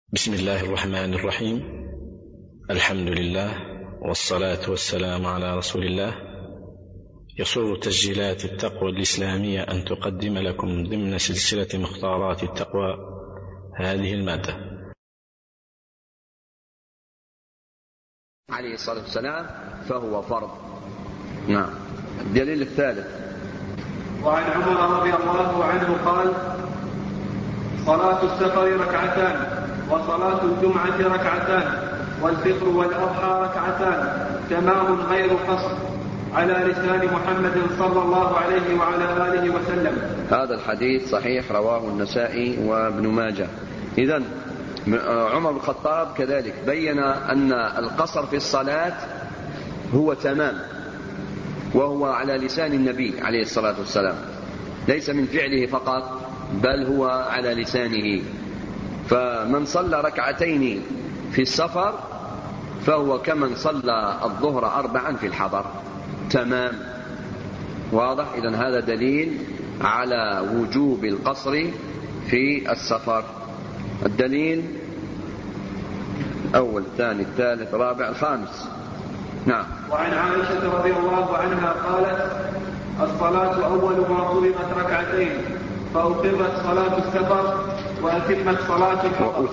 بسم الله الرحمن الرحيم. الحمد لله والصلاة والسلام على رسول الله. يسر تسجيلات التقوى الإسلامية أن تقدم لكم ضمن سلسلة مختارات التقوى هذه المادة. عليه الصلاة والسلام فهو فرض. نعم. الدليل الثالث: وعن عمر رضي الله عنه قال: صلاة السفر ركعتان، وصلاة الجمعة ركعتان، والفطر والأضحى ركعتان، تمام غير قصر، على لسان محمد صلى الله عليه وعلى آله وسلم. هذا الحديث صحيح، رواه النسائي وابن ماجه. إذن عمر بن الخطاب كذلك بين أن القصر في الصلاة هو تمام، وهو على لسان النبي عليه الصلاة والسلام، ليس من فعله فقط بل هو على لسانه. فمن صلى ركعتين في السفر فهو كمن صلى الظهر 4 في الحضر، تمام. واضح؟ إذن هذا دليل على وجوب القصر في السفر. الدليل أول، ثاني، الثالث، الرابع، الخامس. نعم. وعن عائشة رضي الله عنها قالت: الصلاة أول ما فرضت ركعتين، فأقرت صلاة السفر وأتمت صلاة الحضر.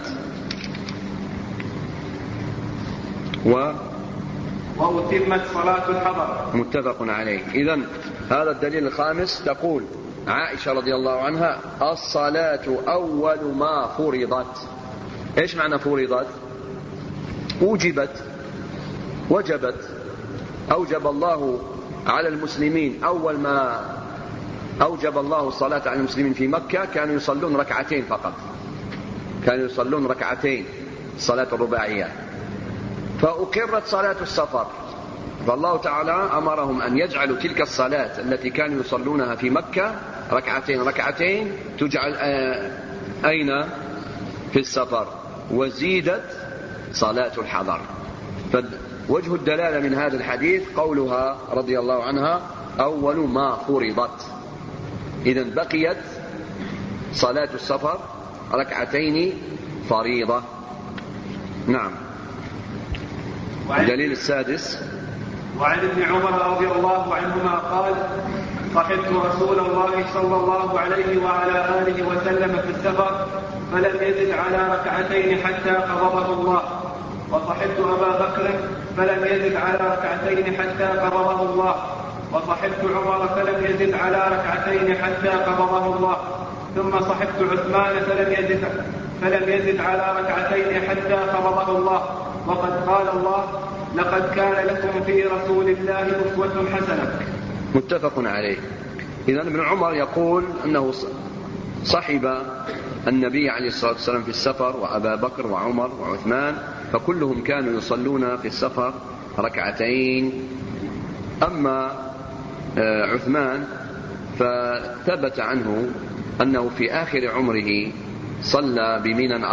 وأتمت صلاة الحضر. متفق عليه. إذن هذا الدليل الخامس. تقول عائشة رضي الله عنها: الصلاة أول ما فرضت. إيش معنى فرضت؟ وجبت، وجبت، أوجب الله على المسلمين. أول ما أوجب الله الصلاة على المسلمين في مكة كانوا يصلون ركعتين فقط، كانوا يصلون ركعتين، الصلاة الرباعية. فأقرت صلاة السفر، فالله تعالى أمرهم أن يجعلوا تلك الصلاة التي كانوا يصلونها في مكة ركعتين ركعتين تجعل أين؟ في السفر. وزيدت صلاة الحضر. فوجه الدلالة من هذا الحديث قولها رضي الله عنها: أول ما فرضت. إذن بقيت صلاة السفر ركعتين فريضة. نعم. الدليل السادس: وعن ابن عمر رضي الله عنهما قال: صحبت رسول الله صلى الله عليه وعلى آله وسلم في السفر فلم يزد على ركعتين حتى قبضه الله، وصحبت أبا بكر فلم يزد على ركعتين حتى قبضه الله، وصحبت عمر فلم يزد على ركعتين حتى قبضه الله، ثم صحبت عثمان فلم يزد على ركعتين حتى قبضه الله. وقد قال الله: لقد كان لكم في رسول الله أسوة حسنة. متفق عليه. إذن ابن عمر يقول أنه صحب النبي عليه الصلاة والسلام في السفر، وأبا بكر وعمر وعثمان، فكلهم كانوا يصلون في السفر ركعتين. أما عثمان فثبت عنه أنه في آخر عمره صلى بمنى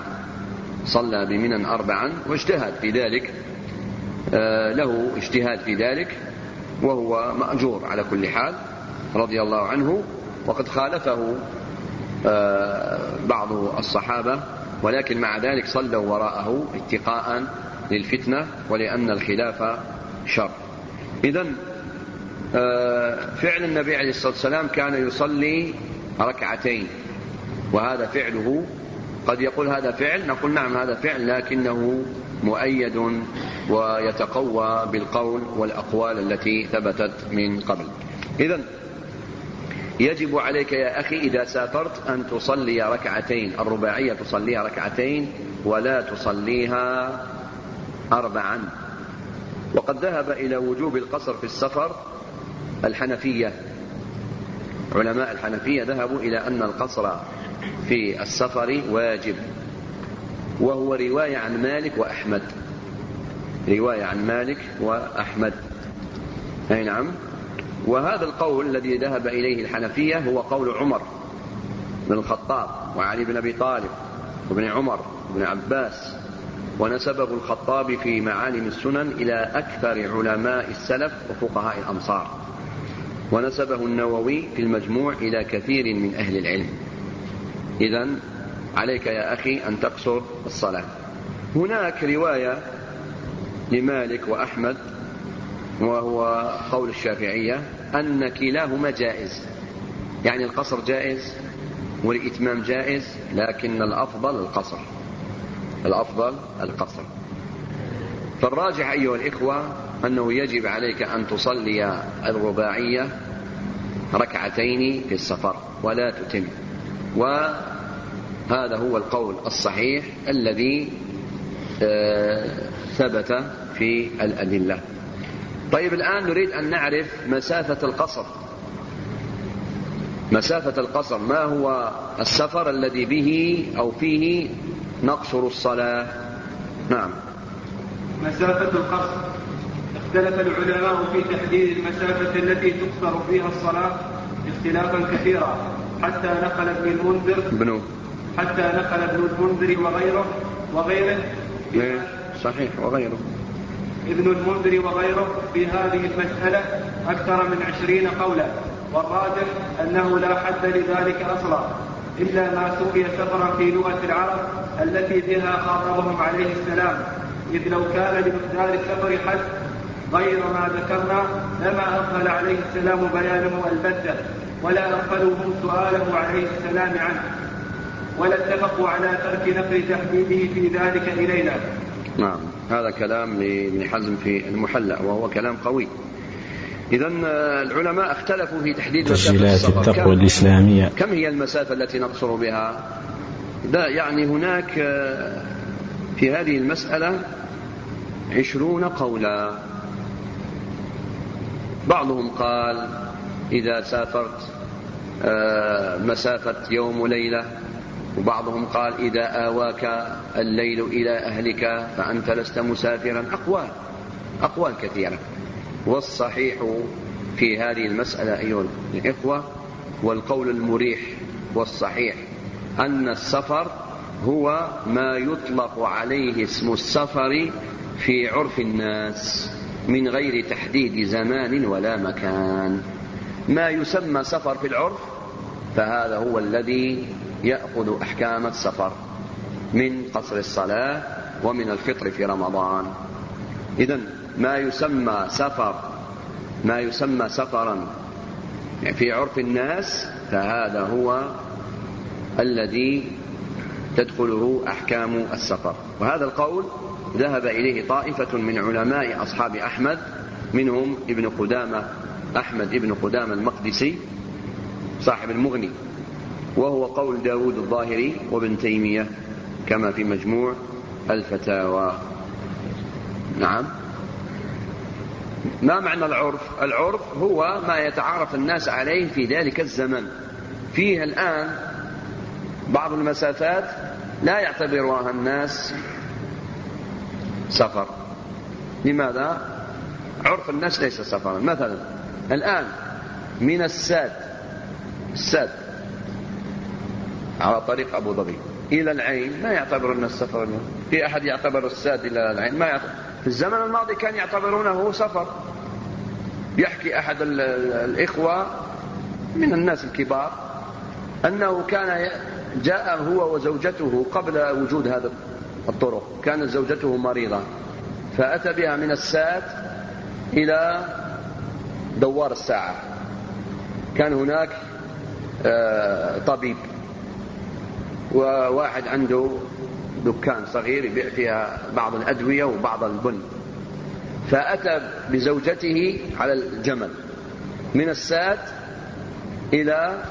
4 واجتهد في ذلك، له اجتهاد في ذلك، وهو مأجور على كل حال رضي الله عنه. وقد خالفه بعض الصحابة، ولكن مع ذلك صلوا وراءه اتقاء للفتنة ولأن الخلاف شر. إذن فعل النبي عليه الصلاة والسلام كان يصلي ركعتين، وهذا فعله. قد يقول هذا فعل، نقول نعم هذا فعل، لكنه مؤيد ويتقوى بالقول والأقوال التي ثبتت من قبل. إذن يجب عليك يا أخي إذا سافرت أن تصلي ركعتين، الرباعية تصليها ركعتين ولا تصليها 4. وقد ذهب إلى وجوب القصر في السفر الحنفية. علماء الحنفية ذهبوا إلى أن القصر في السفر واجب، وهو رواية عن مالك وأحمد، رواية عن مالك وأحمد. أي نعم. وهذا القول الذي ذهب إليه الحنفية هو قول عمر بن الخطاب وعلي بن أبي طالب وابن عمر وابن عباس، ونسبه الخطابي في معالم السنن إلى أكثر علماء السلف وفقهاء الأمصار، ونسبه النووي في المجموع إلى كثير من أهل العلم. إذن عليك يا أخي أن تقصر الصلاة. هناك رواية لمالك وأحمد وهو قول الشافعية أن كلاهما جائز، يعني القصر جائز والإتمام جائز، لكن الأفضل القصر. فالراجح أيها الإخوة أنه يجب عليك أن تصلي الرباعية ركعتين في السفر ولا تتم، وهذا هو القول الصحيح الذي ثبت في الأدلة. طيب الآن نريد أن نعرف مسافة القصر، ما هو السفر الذي به أو فيه نقصر الصلاة؟ نعم. مسافة القصر اختلف العلماء في تحديد المسافة التي تقصر فيها الصلاة اختلافا كثيرا، حتى نقل ابن المنذر وغيره صحيح وغيره ابن المنذر وغيره في هذه المسألة أكثر من 20 قولا، والراجح أنه لا حد لذلك أصلا، إلا ما سمي سفرا في لغة العرب التي بها خاطبهم عليه السلام، إذ لو كان لمقدار السفر حد غير ما ذكرنا لما أغفل عليه السلام بيانه البتة، ولا أغفلهم سؤاله عليه السلام عنه، ولا اتفقوا على ترك نقل تحديده في ذلك إلينا. نعم، هذا كلام لابن حزم في المحلى وهو كلام قوي. إذن العلماء اختلفوا في تحديد مسافة التقوى الإسلامية. كم هي المسافة التي نقصر بها؟ يعني هناك في هذه المسألة 20 قولا. بعضهم قال إذا سافرت مسافة يوم وليلة، وبعضهم قال إذا آواك الليل إلى أهلك فأنت لست مسافرا. أقوال كثيرة، والصحيح في هذه المسألة أيها الإخوة والقول المريح والصحيح أن السفر هو ما يطلق عليه اسم السفر في عرف الناس من غير تحديد زمان ولا مكان. ما يسمى سفر في العرف فهذا هو الذي يأخذ أحكام السفر من قصر الصلاة ومن الفطر في رمضان. إذن ما يسمى سفرا في عرف الناس فهذا هو الذي تدخله أحكام السفر. وهذا القول ذهب إليه طائفة من علماء أصحاب أحمد، منهم أحمد ابن قدامة المقدسي صاحب المغني، وهو قول داود الظاهري وابن تيمية كما في مجموع الفتاوى. نعم. ما معنى العرف؟ العرف هو ما يتعارف الناس عليه في ذلك الزمن. فيه الآن بعض المسافات لا يعتبرها الناس سفر. لماذا؟ عرف الناس ليس سفرا. مثلا الآن من الساد على طريق أبو ظبي إلى العين ما يعتبر الناس سفرا. في أحد يعتبر الساد إلى العين؟ ما يعتبر. في الزمن الماضي كان يعتبرونه سفر. يحكي أحد الإخوة من الناس الكبار أنه كان جاء هو وزوجته قبل وجود هذا الطرق، كانت زوجته مريضة فأتى بها من الساد إلى دوار الساعة. كان هناك طبيب وواحد عنده دكان صغير يبيع فيها بعض الأدوية وبعض البن، فأتى بزوجته على الجمل من الساد إلى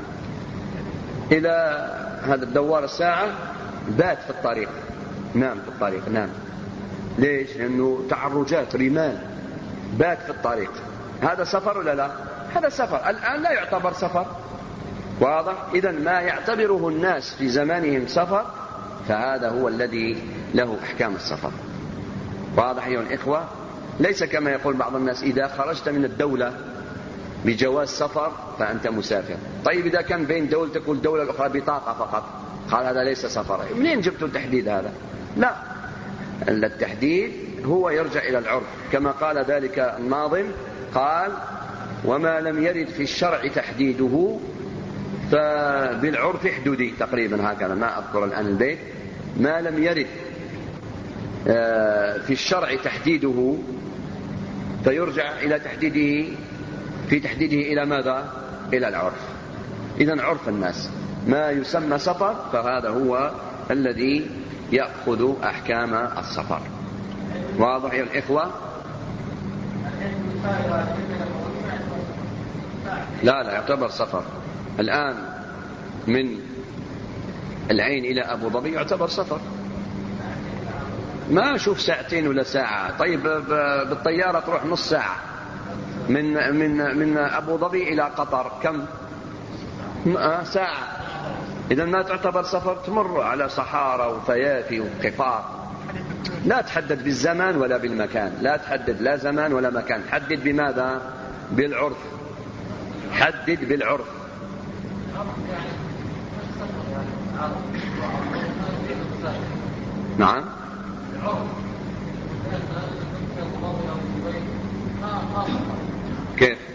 هذا الدوار الساعة، بات في الطريق، نام في الطريق. نام ليش؟ لأنه تعرجات رمال، بات في الطريق. هذا سفر ولا لا؟ هذا سفر. الآن لا يعتبر سفر. واضح؟ إذن ما يعتبره الناس في زمانهم سفر فهذا هو الذي له أحكام السفر. واضح أيها الإخوة؟ ليس كما يقول بعض الناس إذا خرجت من الدولة بجواز سفر فأنت مسافر. طيب إذا كان بين دولتك والدولة الأخرى بطاقة فقط، قال هذا ليس سفر. منين جبتوا التحديد هذا؟ لا، التحديد هو يرجع إلى العرف كما قال ذلك الناظم، قال وما لم يرد في الشرع تحديده فبالعرف حدودي تقريبا هكذا، ما أذكر الآن البيت، ما لم يرد في الشرع تحديده فيرجع إلى تحديده إلى ماذا؟ إلى العرف. إذن عرف الناس ما يسمى سفر فهذا هو الذي يأخذ أحكام السفر. واضح يا الإخوة؟ لا يعتبر سفر الآن من العين إلى أبو ظبي يعتبر سفر، ما أشوف ساعتين ولا ساعة. طيب بالطيارة تروح نص ساعة من أبو ظبي إلى قطر، كم؟ ساعة. إذا ما تعتبر سفر، تمر على صحارى وفيافي وقفار. لا تحدد بالزمان ولا بالمكان، لا تحدد لا زمان ولا مكان، حدد بماذا؟ بالعرف، حدد بالعرف. نعم. كيف؟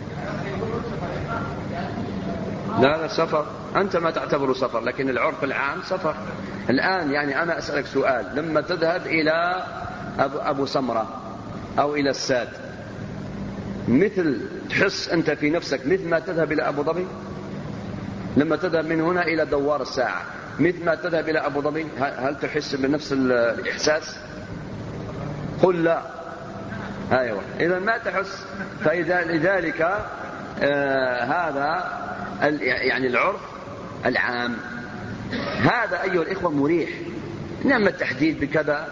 لا سفر، أنت ما تعتبره سفر، لكن العرف العام سفر. الآن يعني أنا أسألك سؤال، لما تذهب إلى أبو سمرة أو إلى الساد، مثل تحس أنت في نفسك مثل ما تذهب إلى أبو ظبي؟ لما تذهب من هنا إلى دوار الساعة مثل ما تذهب إلى أبو ظبي، هل تحس بنفس الإحساس؟ قل لا. أيوة، إذا ما تحس. فلذلك هذا يعني العرف العام هذا أيها الإخوة مريح، إنما التحديد بكذا.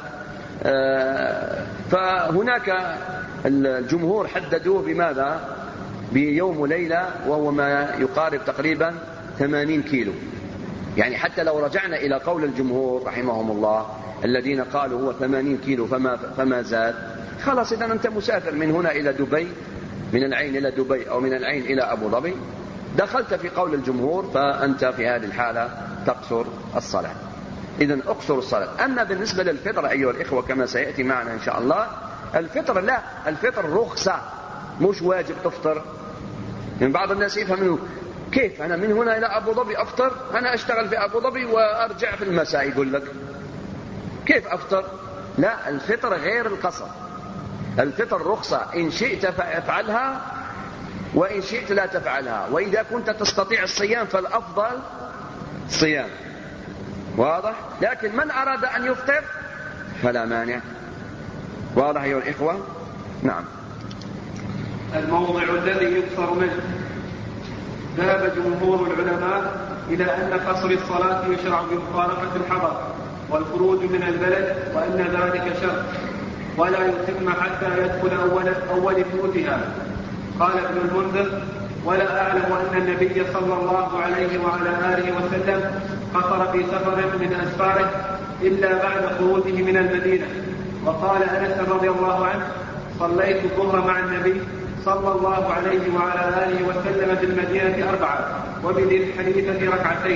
فهناك الجمهور حددوه بماذا؟ بيوم وليلة، وهو ما يقارب تقريبا 80 كيلو. يعني حتى لو رجعنا إلى قول الجمهور رحمهم الله الذين قالوا هو 80 كيلو فما زاد، خلاص إذا أنت مسافر من هنا إلى دبي، من العين إلى دبي أو من العين إلى أبو ظبي، دخلت في قول الجمهور، فأنت في هذه الحالة تقصر الصلاة. إذن أقصر الصلاة. أما بالنسبة للفطر أيها الإخوة كما سيأتي معنا إن شاء الله، الفطر لا، الفطر رخصة مش واجب تفطر. من بعض الناس يفهموا كيف أنا من هنا إلى أبو ظبي أفطر، أنا أشتغل في أبو ظبي وأرجع في المساء، يقول لك كيف أفطر؟ لا، الفطر غير القصر. الفطر رخصة، إن شئت فافعلها وإن شئت لا تفعلها، وإذا كنت تستطيع الصيام فالأفضل صيام. واضح؟ لكن من أراد أن يفطر فلا مانع. واضح أيها الإخوة؟ نعم. الموضع الذي يقصر منه. ذهب جمهور العلماء إلى أن قصر الصلاة يشرع بمفارقة الحضر والخروج من البلد، وأن ذلك شرط، ولا يتم حتى يدخل أول فوتها. قال ابن المنذر: ولا أعلم أن النبي صلى الله عليه وعلى آله وسلم قصر في سفر من أسفاره إلا بعد خروجه من المدينة. وقال أنس رضي الله عنه: صليت الظهر مع النبي صلى الله عليه وعلى آله وسلم بالمدينة 4 وبذي الحليفة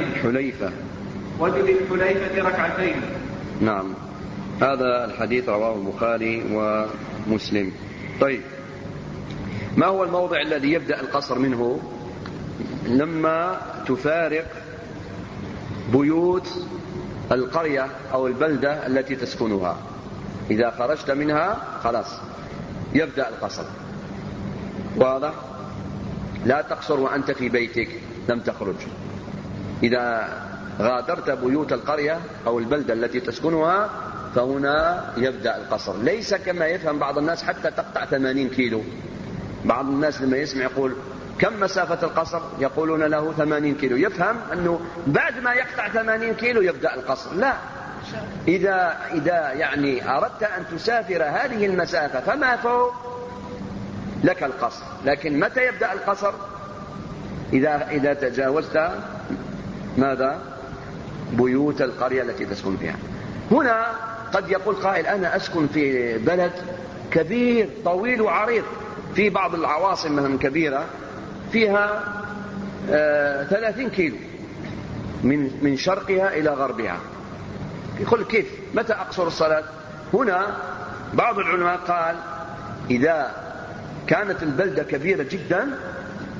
ركعتين. نعم، هذا الحديث رواه البخاري ومسلم. طيب، ما هو الموضع الذي يبدأ القصر منه؟ لما تفارق بيوت القرية أو البلدة التي تسكنها، إذا خرجت منها خلاص يبدأ القصر. واضح؟ لا تقصر وأنت في بيتك لم تخرج. إذا غادرت بيوت القرية أو البلدة التي تسكنها فهنا يبدأ القصر. ليس كما يفهم بعض الناس حتى تقطع 80 كيلو. بعض الناس لما يسمع يقول كم مسافة القصر؟ يقولون له 80 كيلو، يفهم أنه بعد ما يقطع 80 كيلو يبدأ القصر. لا، إذا يعني أردت أن تسافر هذه المسافة فما فوق لك القصر. لكن متى يبدأ القصر؟ إذا تجاوزت ماذا؟ بيوت القرية التي تسكن فيها. هنا قد يقول قائل أنا أسكن في بلد كبير طويل وعريض، في بعض العواصم مثلا كبيرة فيها 30 كيلو من شرقها إلى غربها. يقول كيف؟ متى أقصر الصلاة؟ هنا بعض العلماء قال إذا كانت البلدة كبيرة جدا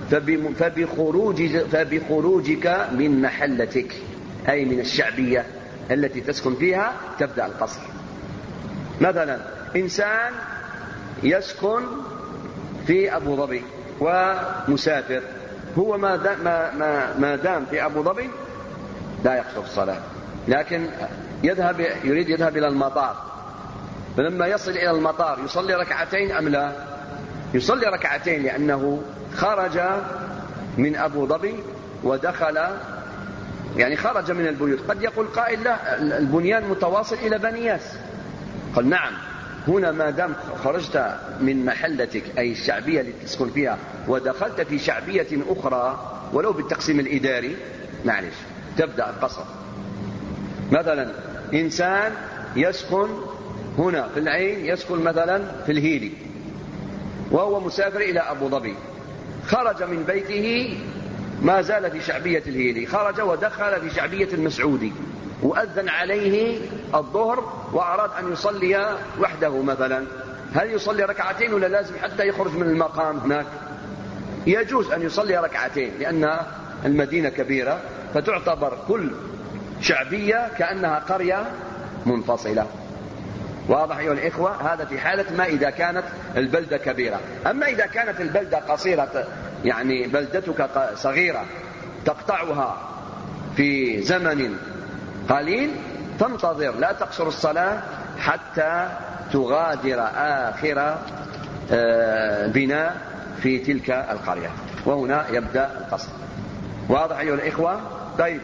فبخروجك من محلتك أي من الشعبية التي تسكن فيها تبدأ القصر. مثلا إنسان يسكن في أبو ظبي ومسافر، هو ما دام في أبو ظبي لا يقصر الصلاة، لكن يريد يذهب إلى المطار، فلما يصل إلى المطار يصلي ركعتين أم لا؟ يصلي ركعتين، لأنه خرج من أبو ظبي ودخل، يعني خرج من البيوت. قد يقول قائل لا، البنيان متواصل إلى بنياس. قال نعم، هنا ما دام خرجت من محلتك أي الشعبية التي تسكن فيها ودخلت في شعبية أخرى ولو بالتقسيم الإداري، معلش تبدأ القصر. مثلا إنسان يسكن هنا في العين، يسكن مثلا في الهيلي وهو مسافر إلى أبو ظبي، خرج من بيته ما زال في شعبية الهيلي، خرج ودخل في شعبية المسعودي وأذن عليه الظهر وأراد أن يصلي وحده مثلا، هل يصلي ركعتين ولا لازم حتى يخرج من المقام هناك؟ يجوز أن يصلي ركعتين، لأن المدينة كبيرة فتعتبر كل شعبية كأنها قرية منفصلة. واضح أيها الإخوة؟ هذا في حالة ما إذا كانت البلدة كبيرة. أما إذا كانت البلدة قصيرة، يعني بلدتك صغيرة تقطعها في زمن قليل، تنتظر لا تقصر الصلاة حتى تغادر آخر بناء في تلك القرية، وهنا يبدأ القصر. واضح أيها الإخوة؟ طيب،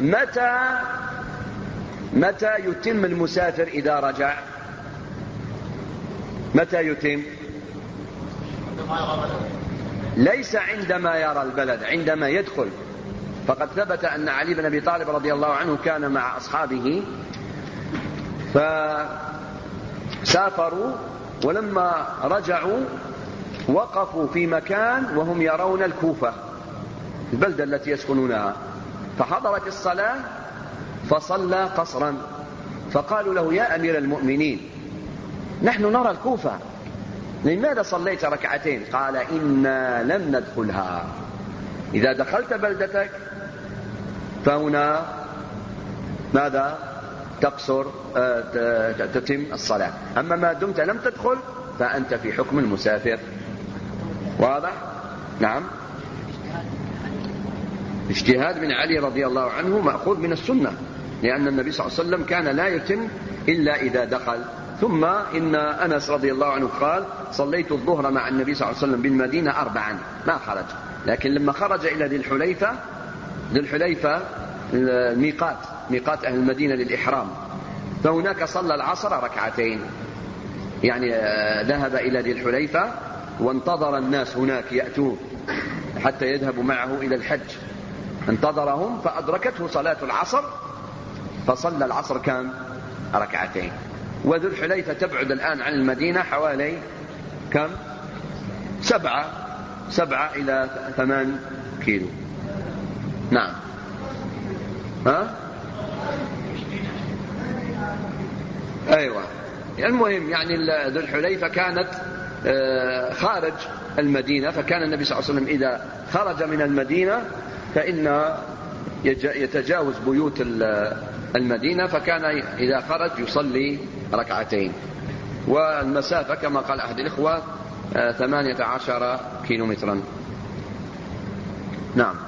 متى يتم المسافر إذا رجع؟ متى يتم؟ ليس عندما يرى البلد، عندما يدخل. فقد ثبت أن علي بن أبي طالب رضي الله عنه كان مع أصحابه فسافروا، ولما رجعوا وقفوا في مكان وهم يرون الكوفة البلدة التي يسكنونها، فحضرت الصلاة فصلى قصرا، فقالوا له يا أمير المؤمنين نحن نرى الكوفة، لماذا صليت ركعتين؟ قال إنا لم ندخلها، إذا دخلت بلدتك فهنا ماذا؟ تقصر، تتم الصلاة، أما ما دمت لم تدخل فأنت في حكم المسافر. واضح؟ نعم. اجتهاد من علي رضي الله عنه مأخوذ من السنة، لأن النبي صلى الله عليه وسلم كان لا يتم إلا إذا دخل. ثم إن أنس رضي الله عنه قال صليت الظهر مع النبي صلى الله عليه وسلم بالمدينة 4 ما خرج، لكن لما خرج إلى ذي الحليفة ميقات أهل المدينة للإحرام، فهناك صلى العصر ركعتين، يعني ذهب إلى ذي الحليفة وانتظر الناس هناك يأتون حتى يذهبوا معه إلى الحج، انتظرهم فأدركته صلاة العصر فصلى العصر كم؟ ركعتين. وذو الحليفة تبعد الآن عن المدينة حوالي كم؟ 7 إلى 8 كيلو. نعم. أيوة. المهم يعني ذو الحليفة كانت خارج المدينة، فكان النبي صلى الله عليه وسلم إذا خرج من المدينة فإن يتجاوز بيوت المدينة، فكان إذا خرج يصلي ركعتين، والمسافة كما قال أحد الإخوة 18 كيلومترا. نعم.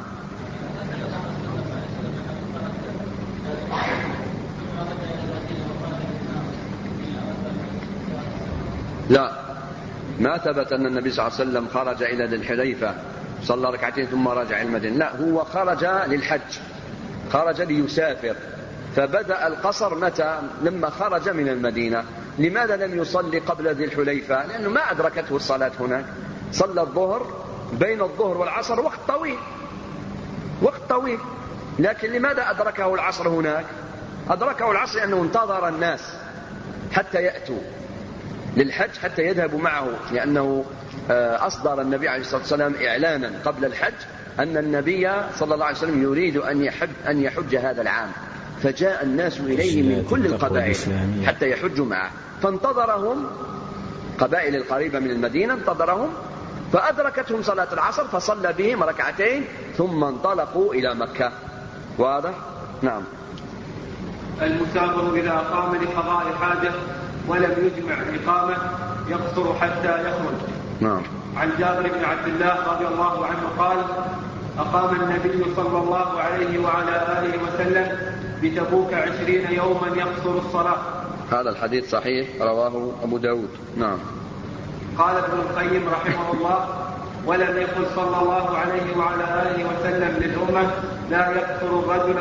لا، ما ثبت أن النبي صلى الله عليه وسلم خرج إلى ذي الحليفة صلى ركعتين ثم رجع المدينة، لا، هو خرج للحج، خرج ليسافر، فبدأ القصر متى؟ لما خرج من المدينة. لماذا لم يصلي قبل ذي الحليفة؟ لأنه ما أدركته الصلاة هناك، صلى الظهر، بين الظهر والعصر وقت طويل، لكن لماذا أدركه العصر هناك؟ أدركه العصر لأنه انتظر الناس حتى يأتوا للحج حتى يذهبوا معه، لأنه أصدر النبي عليه الصلاة والسلام إعلانا قبل الحج أن النبي صلى الله عليه وسلم يريد أن يحج هذا العام، فجاء الناس إليه من كل القبائل حتى يحجوا معه، فانتظرهم قبائل القريبة من المدينة، انتظرهم فأدركتهم صلاة العصر فصلى بهم ركعتين ثم انطلقوا إلى مكة. واضح؟ نعم. المسافر إذا أقام لقضاء حاجة ولم يجمع الإقامة يقصر حتى يخرج. نعم. عن جابر بن عبد الله رضي الله عنه قال: أقام النبي صلى الله عليه وعلى آله وسلم بتبوك 20 يوما يقصر الصلاة. هذا الحديث صحيح، رواه أبو داود. نعم. قال ابن القيم رحمه الله: ولم يقل صلى الله عليه وعلى آله وسلم للأمة لا يقصر الرجل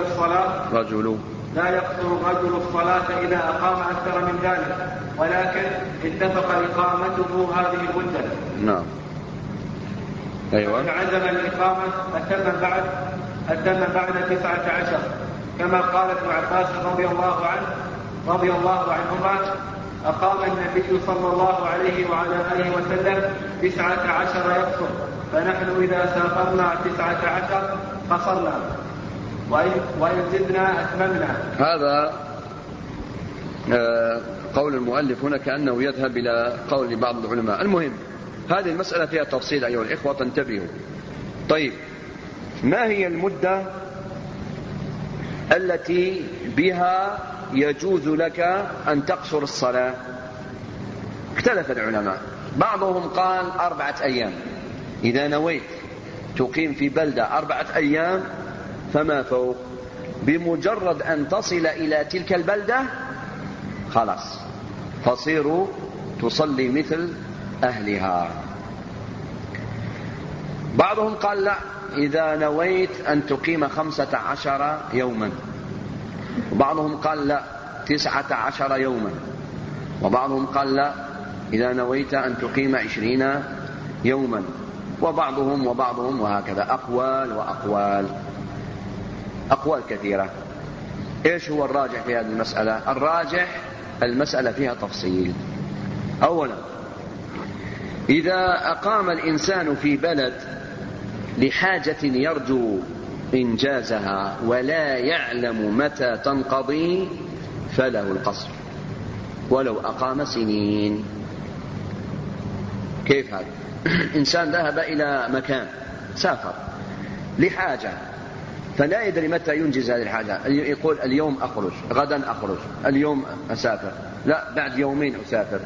الصلاة إذا أقام أكثر من ذلك، ولكن اتفق إقامته هذه المدة. نعم. أيوة. فعزم الإقامة أتم بعد 19، كما قال ابن عباس رضي الله عنهما: أقام النبي صلى الله عليه وعلى آله وسلم 19 يقصر، فنحن إذا سافرنا 19 قصرنا، وإن زدنا أتممنا. هذا قول المؤلف هنا كأنه يذهب إلى قول بعض العلماء. المهم هذه المسألة فيها تفصيل أيها الإخوة، تنتبهوا. طيب، ما هي المدة التي بها يجوز لك أن تقصر الصلاة؟ اختلف العلماء. بعضهم قال 4 أيام، إذا نويت تقيم في بلدة 4 أيام فما فوق، بمجرد أن تصل إلى تلك البلدة خلاص تصير تصلي مثل أهلها. بعضهم قال لا، إذا نويت أن تقيم 15 يوما، وبعضهم قال لا 19 يوما، وبعضهم قال لا إذا نويت أن تقيم 20 يوما، وبعضهم وهكذا. أقوال كثيرة. إيش هو الراجح في هذه المسألة؟ الراجح المسألة فيها تفصيل. أولا، إذا أقام الإنسان في بلد لحاجة يرجو إنجازها ولا يعلم متى تنقضي فله القصر ولو أقام سنين. كيف هذا؟ إنسان ذهب إلى مكان، سافر لحاجة فلا يدري متى ينجز هذه الحاجة، يقول اليوم أخرج، غدا أخرج، اليوم أسافر، لا بعد يومين أسافر،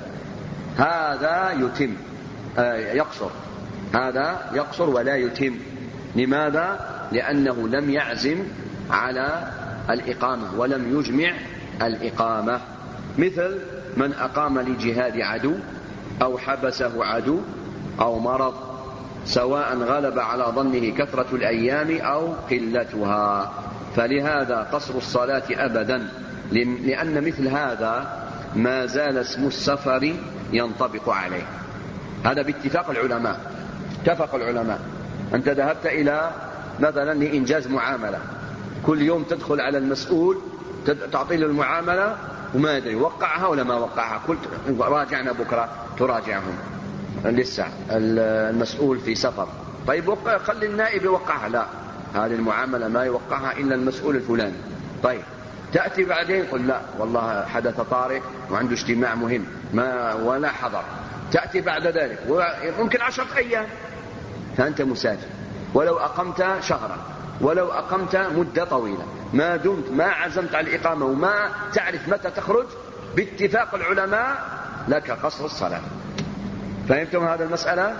هذا يتم يقصر، هذا يقصر ولا يتم. لماذا؟ لأنه لم يعزم على الإقامة ولم يجمع الإقامة. مثل من أقام لجهاد عدو أو حبسه عدو أو مرض، سواء غلب على ظنه كثرة الأيام أو قلتها، فلهذا قصر الصلاة أبدا، لأن مثل هذا ما زال اسم السفر ينطبق عليه. هذا باتفاق العلماء، اتفق العلماء. أنت ذهبت إلى مثلا لإنجاز معاملة، كل يوم تدخل على المسؤول تعطي له المعاملة وما يدري وقعها ولا ما وقعها، قلت راجعنا بكرة، تراجعهم لسه المسؤول في سفر. طيب خلي النائب يوقعها، لا، هذه المعاملة ما يوقعها إلا المسؤول الفلاني. طيب تأتي بعدين قل لا والله حدث طارئ وعنده اجتماع مهم ما ولا حضر. تأتي بعد ذلك وممكن 10 أيام، فأنت مسافر، ولو أقمت شهرا ولو أقمت مدة طويلة، ما دمت ما عزمت على الإقامة وما تعرف متى تخرج، باتفاق العلماء لك قصر الصلاة. فهمتم هذا المسألة؟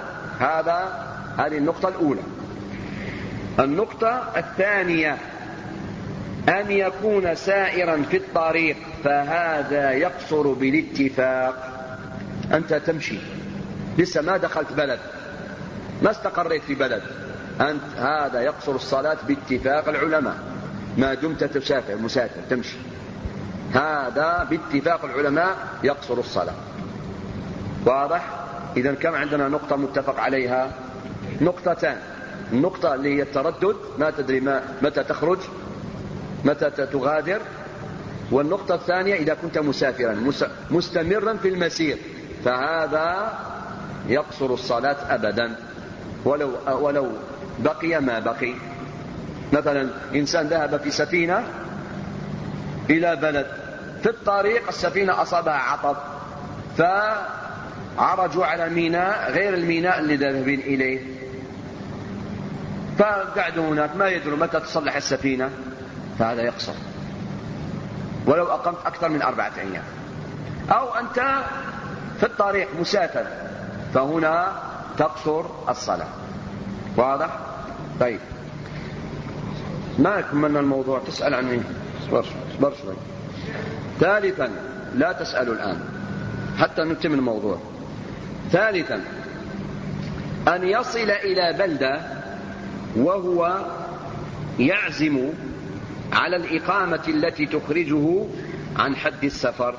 هذه النقطة الأولى. النقطة الثانية أن يكون سائرا في الطريق، فهذا يقصر بالاتفاق. أنت تمشي لسه ما دخلت بلد، ما استقريت في بلد، أنت هذا يقصر الصلاة باتفاق العلماء ما دمت تسافر مسافر تمشي، هذا باتفاق العلماء يقصر الصلاة. واضح؟ إذن كم عندنا نقطة متفق عليها؟ نقطتان. النقطة اللي هي التردد، ما تدري متى تخرج متى تغادر، والنقطة الثانية إذا كنت مسافرا مستمرا في المسير، فهذا يقصر الصلاة أبدا ولو بقي ما بقي. مثلا إنسان ذهب في سفينة إلى بلد، في الطريق السفينة أصابها عطب عرجوا على ميناء غير الميناء اللي ذهبين إليه، فقعدوا هناك ما يدروا متى تصلح السفينة، فهذا يقصر ولو أقمت أكثر من 4 أيام. أو أنت في الطريق مسافر، فهنا تقصر الصلاة. واضح؟ طيب، ما كملنا الموضوع، تسأل عن ايه؟ اصبر شوي. ثالثا، لا تسألوا الآن حتى نتم الموضوع. ثالثا، أن يصل إلى بلدة وهو يعزم على الإقامة التي تخرجه عن حد السفر.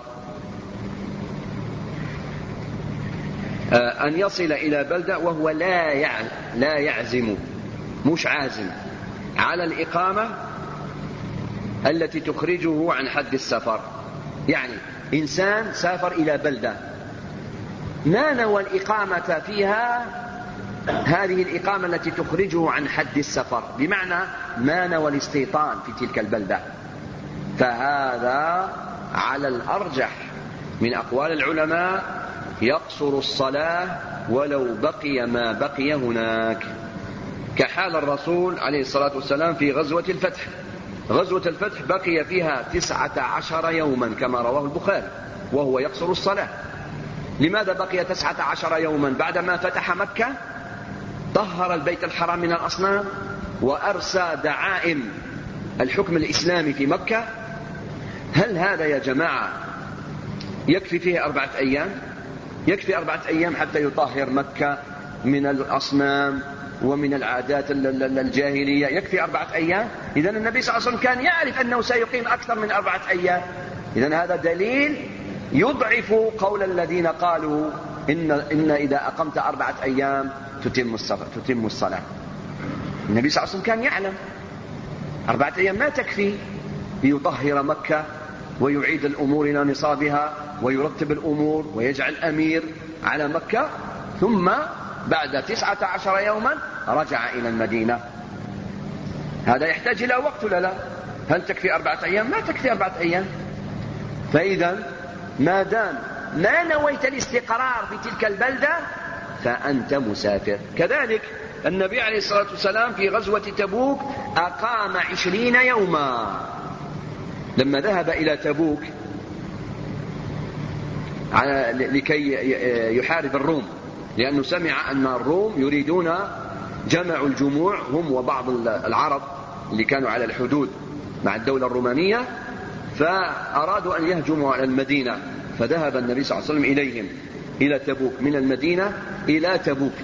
أن يصل إلى بلدة وهو لا يعزم، مش عازم، على الإقامة التي تخرجه عن حد السفر. يعني إنسان سافر إلى بلدة ما نوى الإقامة فيها هذه الإقامة التي تخرجه عن حد السفر، بمعنى ما نوى الاستيطان في تلك البلدة، فهذا على الأرجح من أقوال العلماء يقصر الصلاة ولو بقي ما بقي هناك، كحال الرسول عليه الصلاة والسلام في غزوة الفتح. غزوة الفتح بقي فيها 19 يوما كما رواه البخاري وهو يقصر الصلاة. لماذا بقي 19 يوما؟ بعدما فتح مكة طهر البيت الحرام من الأصنام وأرسى دعائم الحكم الإسلامي في مكة. هل هذا يا جماعة يكفي فيه 4 أيام؟ يكفي 4 أيام حتى يطهر مكة من الأصنام ومن العادات الجاهلية؟ يكفي 4 أيام؟ إذن النبي صلى الله عليه وسلم كان يعرف أنه سيقيم أكثر من 4 أيام. إذن هذا دليل يضعف قول الذين قالوا إن إذا أقمت 4 أيام تتم الصلاة. النبي صلى الله عليه وسلم كان يعلم 4 أيام ما تكفي ليطهر مكة ويعيد الأمور إلى نصابها ويرتب الأمور ويجعل أمير على مكة، ثم بعد 19 يوما رجع إلى المدينة. هذا يحتاج إلى وقت ولا لا؟ هل تكفي 4 أيام؟ ما تكفي 4 أيام. فإذا ما دام ما نويت الاستقرار في تلك البلدة فأنت مسافر. كذلك النبي عليه الصلاة والسلام في غزوة تبوك أقام 20 يوما لما ذهب إلى تبوك لكي يحارب الروم، لأنه سمع أن الروم يريدون جمع الجموع هم وبعض العرب اللي كانوا على الحدود مع الدولة الرومانية، فأرادوا أن يهجموا على المدينة، فذهب النبي صلى الله عليه وسلم إليهم إلى تبوك، من المدينة إلى تبوك.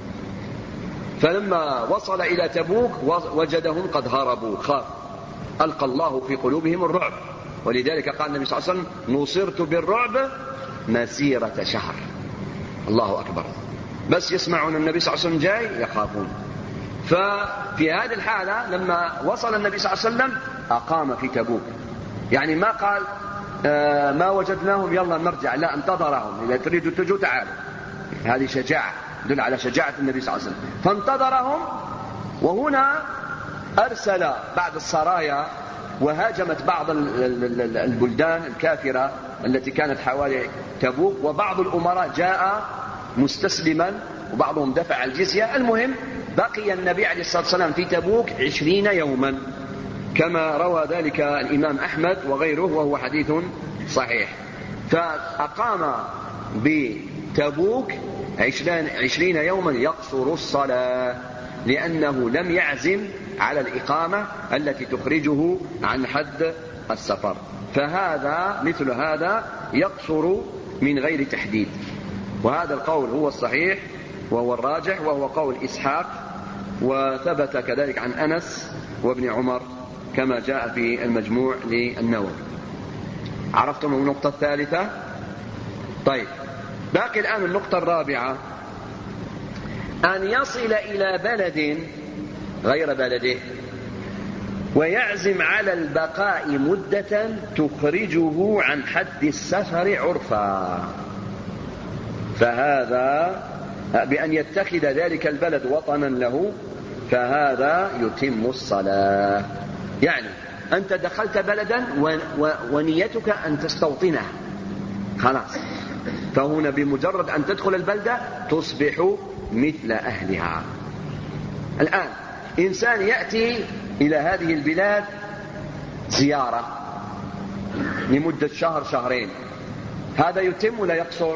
فلما وصل إلى تبوك وجدهم قد هربوا، خاف، ألقى الله في قلوبهم الرعب، ولذلك قال النبي صلى الله عليه وسلم نصرت بالرعب مسيرة شهر. الله أكبر، بس يسمعون النبي صلى الله عليه وسلم جاي يخافون. ففي هذه الحالة لما وصل النبي صلى الله عليه وسلم أقام في تبوك، يعني ما قال ما وجدناهم يلا نرجع، لا، انتظرهم، إذا تريدوا تجوا تعالوا. هذه شجاعة، تدل على شجاعة النبي صلى الله عليه وسلم. فانتظرهم، وهنا أرسل بعض السرايا وهاجمت بعض البلدان الكافرة التي كانت حوالي تبوك، وبعض الأمراء جاء مستسلما وبعضهم دفع الجزية. المهم بقي النبي عليه الصلاة والسلام في تبوك 20 يوما كما روى ذلك الإمام أحمد وغيره وهو حديث صحيح. فأقام بتبوك 20 يوما يقصر الصلاة لأنه لم يعزم على الإقامة التي تخرجه عن حد السفر. فهذا مثل هذا يقصر من غير تحديد، وهذا القول هو الصحيح وهو الراجح وهو قول إسحاق، وثبت كذلك عن أنس وابن عمر كما جاء في المجموع للنووي. عرفتم النقطة الثالثة؟ طيب، باقي الآن النقطة الرابعة، أن يصل إلى بلد غير بلده ويعزم على البقاء مدة تخرجه عن حد السفر عرفا، فهذا بأن يتخذ ذلك البلد وطنا له، فهذا يتم الصلاة. يعني أنت دخلت بلدا ونيتك أن تستوطنه، خلاص فهنا بمجرد أن تدخل البلدة تصبح مثل أهلها. الآن إنسان يأتي إلى هذه البلاد زيارة لمدة شهر شهرين، هذا يتم ولا يقصر؟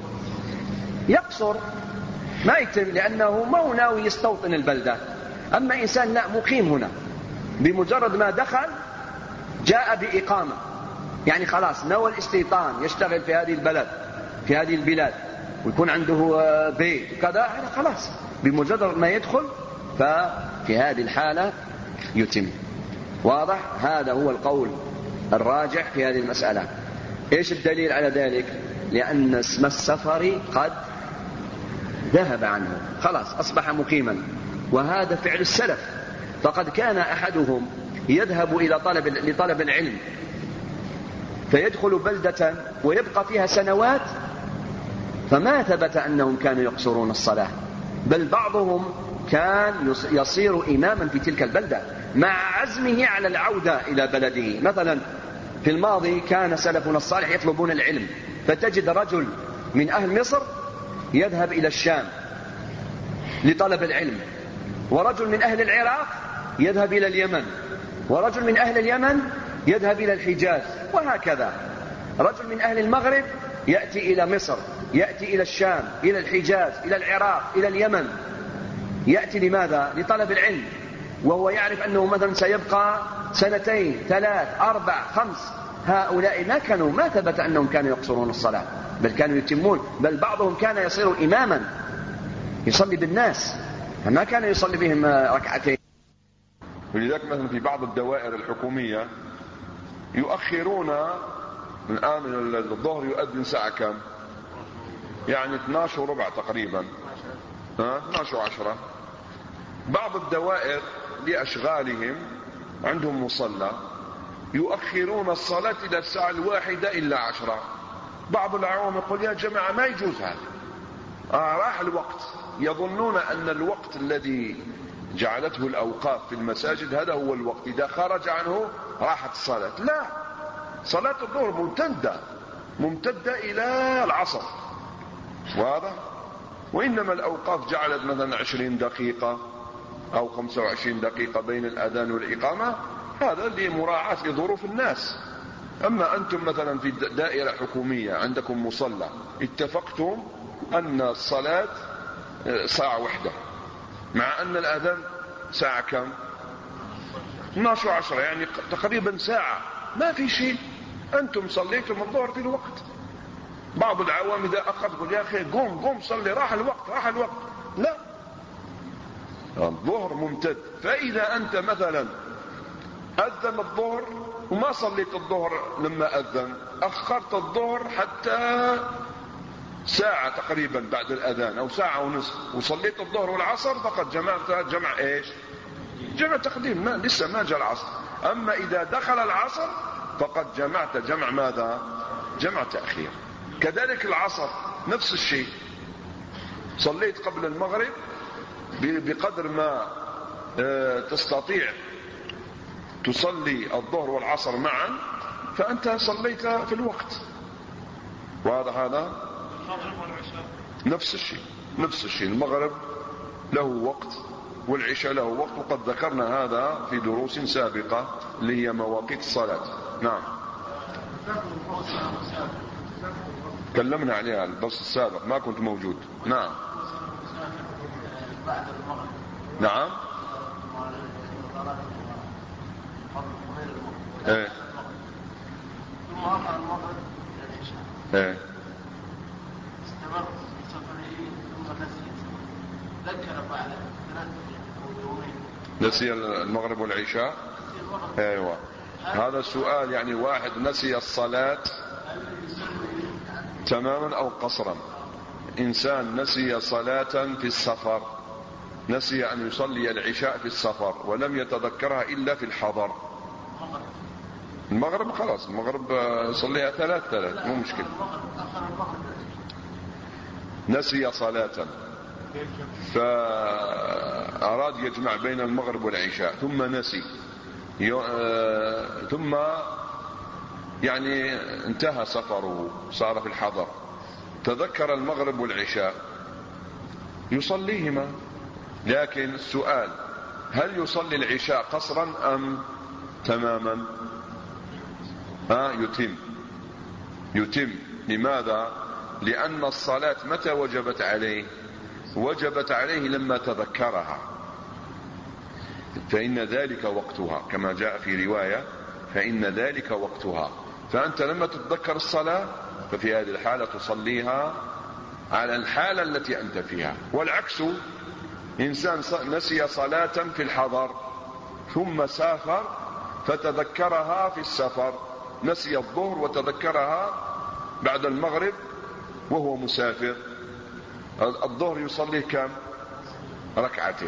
يقصر، ما يتم، لأنه ما هو ناوي يستوطن البلدة. أما إنسان لا، مقيم هنا، بمجرد ما دخل جاء بإقامة، يعني خلاص نوى الاستيطان، يشتغل في هذه البلد في هذه البلاد ويكون عنده بيت وكذا، خلاص بمجرد ما يدخل ففي هذه الحالة يتم. واضح؟ هذا هو القول الراجح في هذه المسألة. إيش الدليل على ذلك؟ لأن اسم السفر قد ذهب عنه، خلاص أصبح مقيما، وهذا فعل السلف. فقد كان أحدهم يذهب إلى لطلب العلم فيدخل بلدة ويبقى فيها سنوات، فما ثبت أنهم كانوا يقصرون الصلاة، بل بعضهم كان يصير إماما في تلك البلدة مع عزمه على العودة إلى بلده. مثلا في الماضي كان سلفنا الصالح يطلبون العلم، فتجد رجل من أهل مصر يذهب إلى الشام لطلب العلم، ورجل من أهل العراق يذهب إلى اليمن، ورجل من أهل اليمن يذهب إلى الحجاز، وهكذا. رجل من أهل المغرب يأتي إلى مصر، يأتي إلى الشام، إلى الحجاز، إلى العراق، إلى اليمن. يأتي لماذا؟ لطلب العلم، وهو يعرف أنه مثلا سيبقى 2 3 4 5. هؤلاء ما ثبت أنهم كانوا يقصرون الصلاة، بل كانوا يتمون، بل بعضهم كان يصير إماما يصلي بالناس، ما كان يصلي بهم ركعتين. ولذلك مثلا في بعض الدوائر الحكومية يؤخرون الآن الظهر يؤذن ساعة كم؟ يعني 12:15 تقريبا، 12:10. بعض الدوائر لأشغالهم عندهم مصلى يؤخرون الصلاة إلى الساعة 1:01 بعض العوام يقول يا جماعة ما يجوز هذا، راح الوقت. يظنون أن الوقت الذي جعلته الأوقاف في المساجد هذا هو الوقت، إذا خرج عنه راحت الصلاة. لا، صلاة الظهر ممتدة إلى العصر، واضح؟ وإنما الأوقاف جعلت مثلا 20 دقيقة أو 25 دقيقة بين الأذان والإقامة، هذا لمراعاة لظروف الناس. أما أنتم مثلا في دائرة حكومية عندكم مصلى، اتفقتم أن الصلاة 1 ساعة مع أن الأذان ساعة كم؟ 12:10، يعني تقريبا ساعة، ما في شيء، أنتم صليتم الظهر في الوقت. بعض العوام إذا أخذ يقول يا أخي قوم صلي، راح الوقت. لا، الظهر ممتد. فإذا أنت مثلا أذن الظهر وما صليت الظهر لما أذن، أخرت الظهر حتى ساعة تقريبا بعد الأذان أو 1.5 ساعة وصليت الظهر والعصر، فقد جمعت جمع إيش؟ جمع تقديم، لسه ما جاء العصر. أما إذا دخل العصر فقد جمعت جمع ماذا؟ جمع تأخير. كذلك العصر نفس الشيء، صليت قبل المغرب بقدر ما تستطيع تصلي الظهر والعصر معا، فأنت صليت في الوقت. وهذا نفس الشيء. المغرب له وقت والعشاء له وقت، وقد ذكرنا هذا في دروس سابقة اللي هي مواقيت الصلاة. نعم، تكلمنا عليها الدرس السابق، ما كنت موجود. نعم استمر في سفره ثم ذكر بعد 3 أو يومين نسي المغرب والعشاء. ايوه، هذا السؤال، يعني واحد نسي الصلاة تماما او قصرا. انسان نسي صلاة في السفر، نسي ان يصلي العشاء في السفر ولم يتذكرها الا في الحضر. المغرب خلاص، المغرب صليها 3 مو مشكلة. نسي صلاة فأراد يجمع بين المغرب والعشاء ثم نسي، ثم يعني انتهى سفره، صار في الحضر، تذكر المغرب والعشاء يصليهما، لكن السؤال هل يصلي العشاء قصرا أم تماما؟ يتم. لماذا؟ لأن الصلاة متى وجبت عليه؟ وجبت عليه لما تذكرها، فإن ذلك وقتها، كما جاء في رواية فإن ذلك وقتها. فأنت لما تتذكر الصلاة ففي هذه الحالة تصليها على الحالة التي أنت فيها. والعكس، إنسان نسي صلاة في الحضر ثم سافر فتذكرها في السفر، نسي الظهر وتذكرها بعد المغرب وهو مسافر، الظهر يصليه كم؟ ركعتين،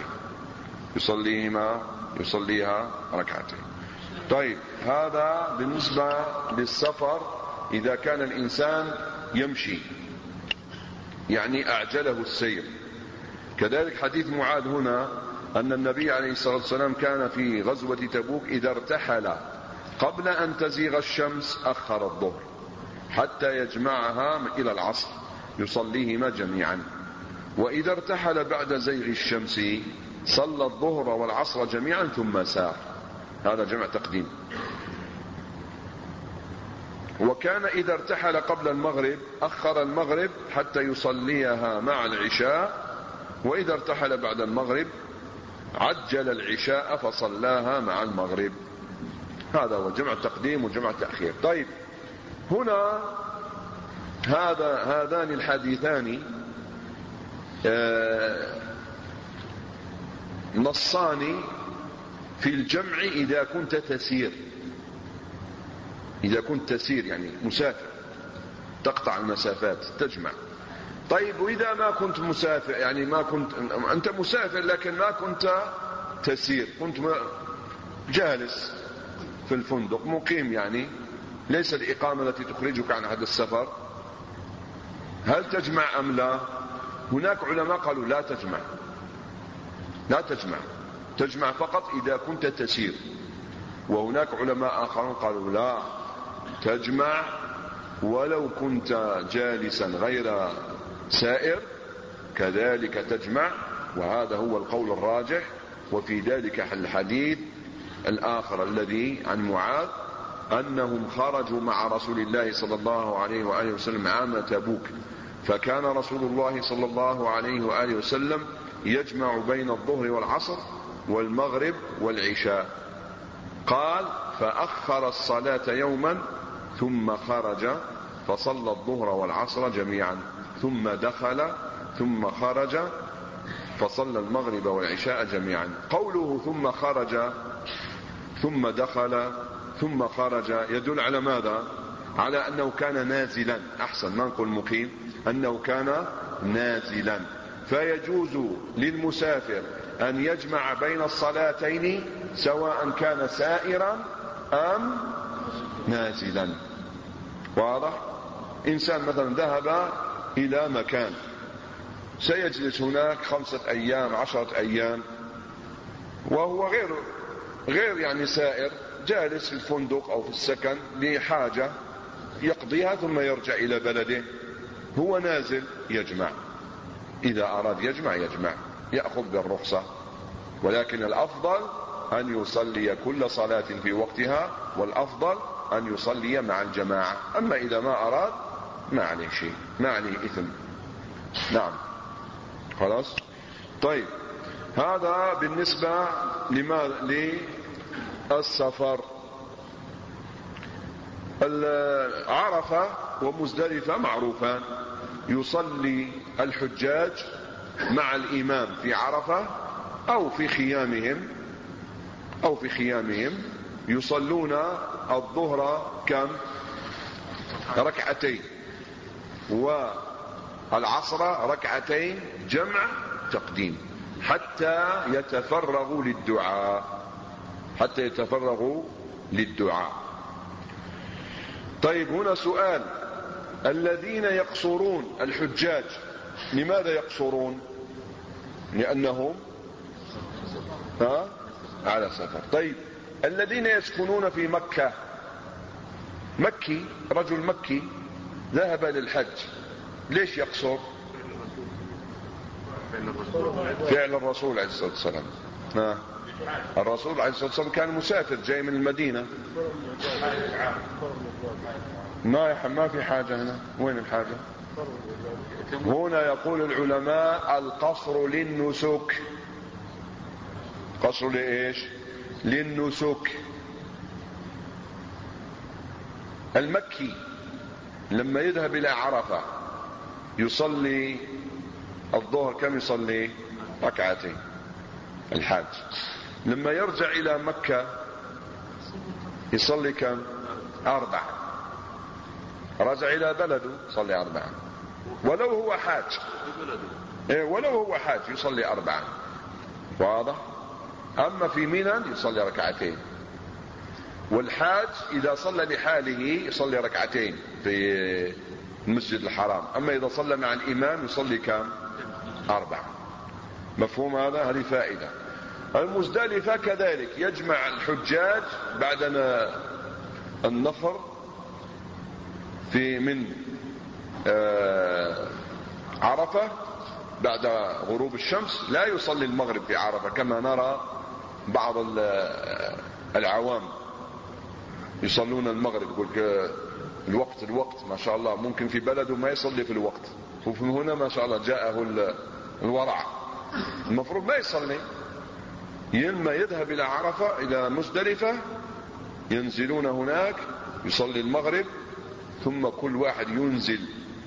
يصليها ركعتين. طيب، هذا بالنسبة للسفر إذا كان الإنسان يمشي، يعني أعجله السير. كذلك حديث معاذ هنا أن النبي عليه الصلاة والسلام كان في غزوة تبوك إذا ارتحل قبل أن تزيغ الشمس أخر الظهر حتى يجمعها إلى العصر يصليهما جميعا، وإذا ارتحل بعد زيغ الشمس صلى الظهر والعصر جميعا ثم سار. هذا جمع تقديم. وكان إذا ارتحل قبل المغرب أخر المغرب حتى يصليها مع العشاء، وإذا ارتحل بعد المغرب عجل العشاء فصلاها مع المغرب. هذا هو جمع التقديم وجمع التأخير. طيب، هنا هذان الحديثان نصان في الجمع إذا كنت تسير يعني مسافر تقطع المسافات تجمع. طيب، وإذا ما كنت مسافر، يعني ما كنت أنت مسافر لكن ما كنت تسير، كنت جالس في الفندق مقيم، يعني ليس الإقامة التي تخرجك عن هذا السفر، هل تجمع أم لا؟ هناك علماء قالوا لا تجمع، تجمع فقط إذا كنت تسير. وهناك علماء آخرون قالوا لا، تجمع ولو كنت جالسا غير سائر كذلك تجمع، وهذا هو القول الراجح. وفي ذلك الحديث الآخر الذي عن معاذ أنهم خرجوا مع رسول الله صلى الله عليه وآله وسلم عام تبوك، فكان رسول الله صلى الله عليه وآله وسلم يجمع بين الظهر والعصر والمغرب والعشاء. قال: فأخر الصلاة يوما ثم خرج فصلى الظهر والعصر جميعا ثم دخل ثم خرج فصلى المغرب والعشاء جميعا. قوله ثم خرج ثم دخل ثم خرج يدل على ماذا؟ على أنه كان نازلا، أحسن ما نقول مقيم، أنه كان نازلا. فيجوز للمسافر أن يجمع بين الصلاتين سواء كان سائرا أم نازلا. واضح؟ إنسان مثلا ذهب إلى مكان سيجلس هناك 5 أيام 10 أيام، وهو غير يعني سائر، جالس في الفندق أو في السكن لحاجة يقضيها ثم يرجع إلى بلده، هو نازل يجمع، إذا أراد يجمع يأخذ بالرخصة، ولكن الأفضل أن يصلي كل صلاة في وقتها، والأفضل أن يصلي مع الجماعة. أما إذا ما أراد ما عليه شيء، ما عليه إثم. نعم، خلاص. طيب، هذا بالنسبة للسفر. عرفة ومزدلفة معروفان، يصلي الحجاج مع الإمام في عرفة أو في خيامهم يصلون الظهر كم؟ ركعتين، والعصر ركعتين جمع تقديم حتى يتفرغوا للدعاء. طيب، هنا سؤال: الذين يقصرون الحجاج لماذا يقصرون؟ لأنهم على سفر. طيب، الذين يسكنون في مكة، رجل مكي ذهب للحج ليش يقصر؟ فعل الرسول عليه الصلاة والسلام. الرسول عليه الصلاة والسلام كان مسافر جاي من المدينة. ما في حاجة هنا. وين الحاجة؟ هنا يقول العلماء القصر للنسك. قصر لإيش؟ للنسك. المكي لما يذهب إلى عرفة يصلي الظهر كم يصلي؟ ركعتين. الحاج لما يرجع إلى مكة يصلي كم؟ 4. رجع إلى بلده يصلي 4 ولو هو حاج. ولو هو حاج يصلي 4. واضح؟ أما في منى يصلي ركعتين. والحاج إذا صلى لحاله يصلي ركعتين في المسجد الحرام. أما إذا صلى مع الإمام يصلي كم؟ 4. مفهوم هذا؟ هذه فائدة. المزدلفة كذلك يجمع الحجاج بعد النفر من عرفة بعد غروب الشمس. لا يصلي المغرب في عرفة كما نرى بعض العوام يصلون المغرب. يقول الوقت ما شاء الله، ممكن في بلده ما يصلي في الوقت، وفي هنا ما شاء الله جاءه الورع. المفروض ما يصلي. لما يذهب إلى عرفة إلى مزدلفة ينزلون هناك يصلي المغرب، ثم كل واحد ينزل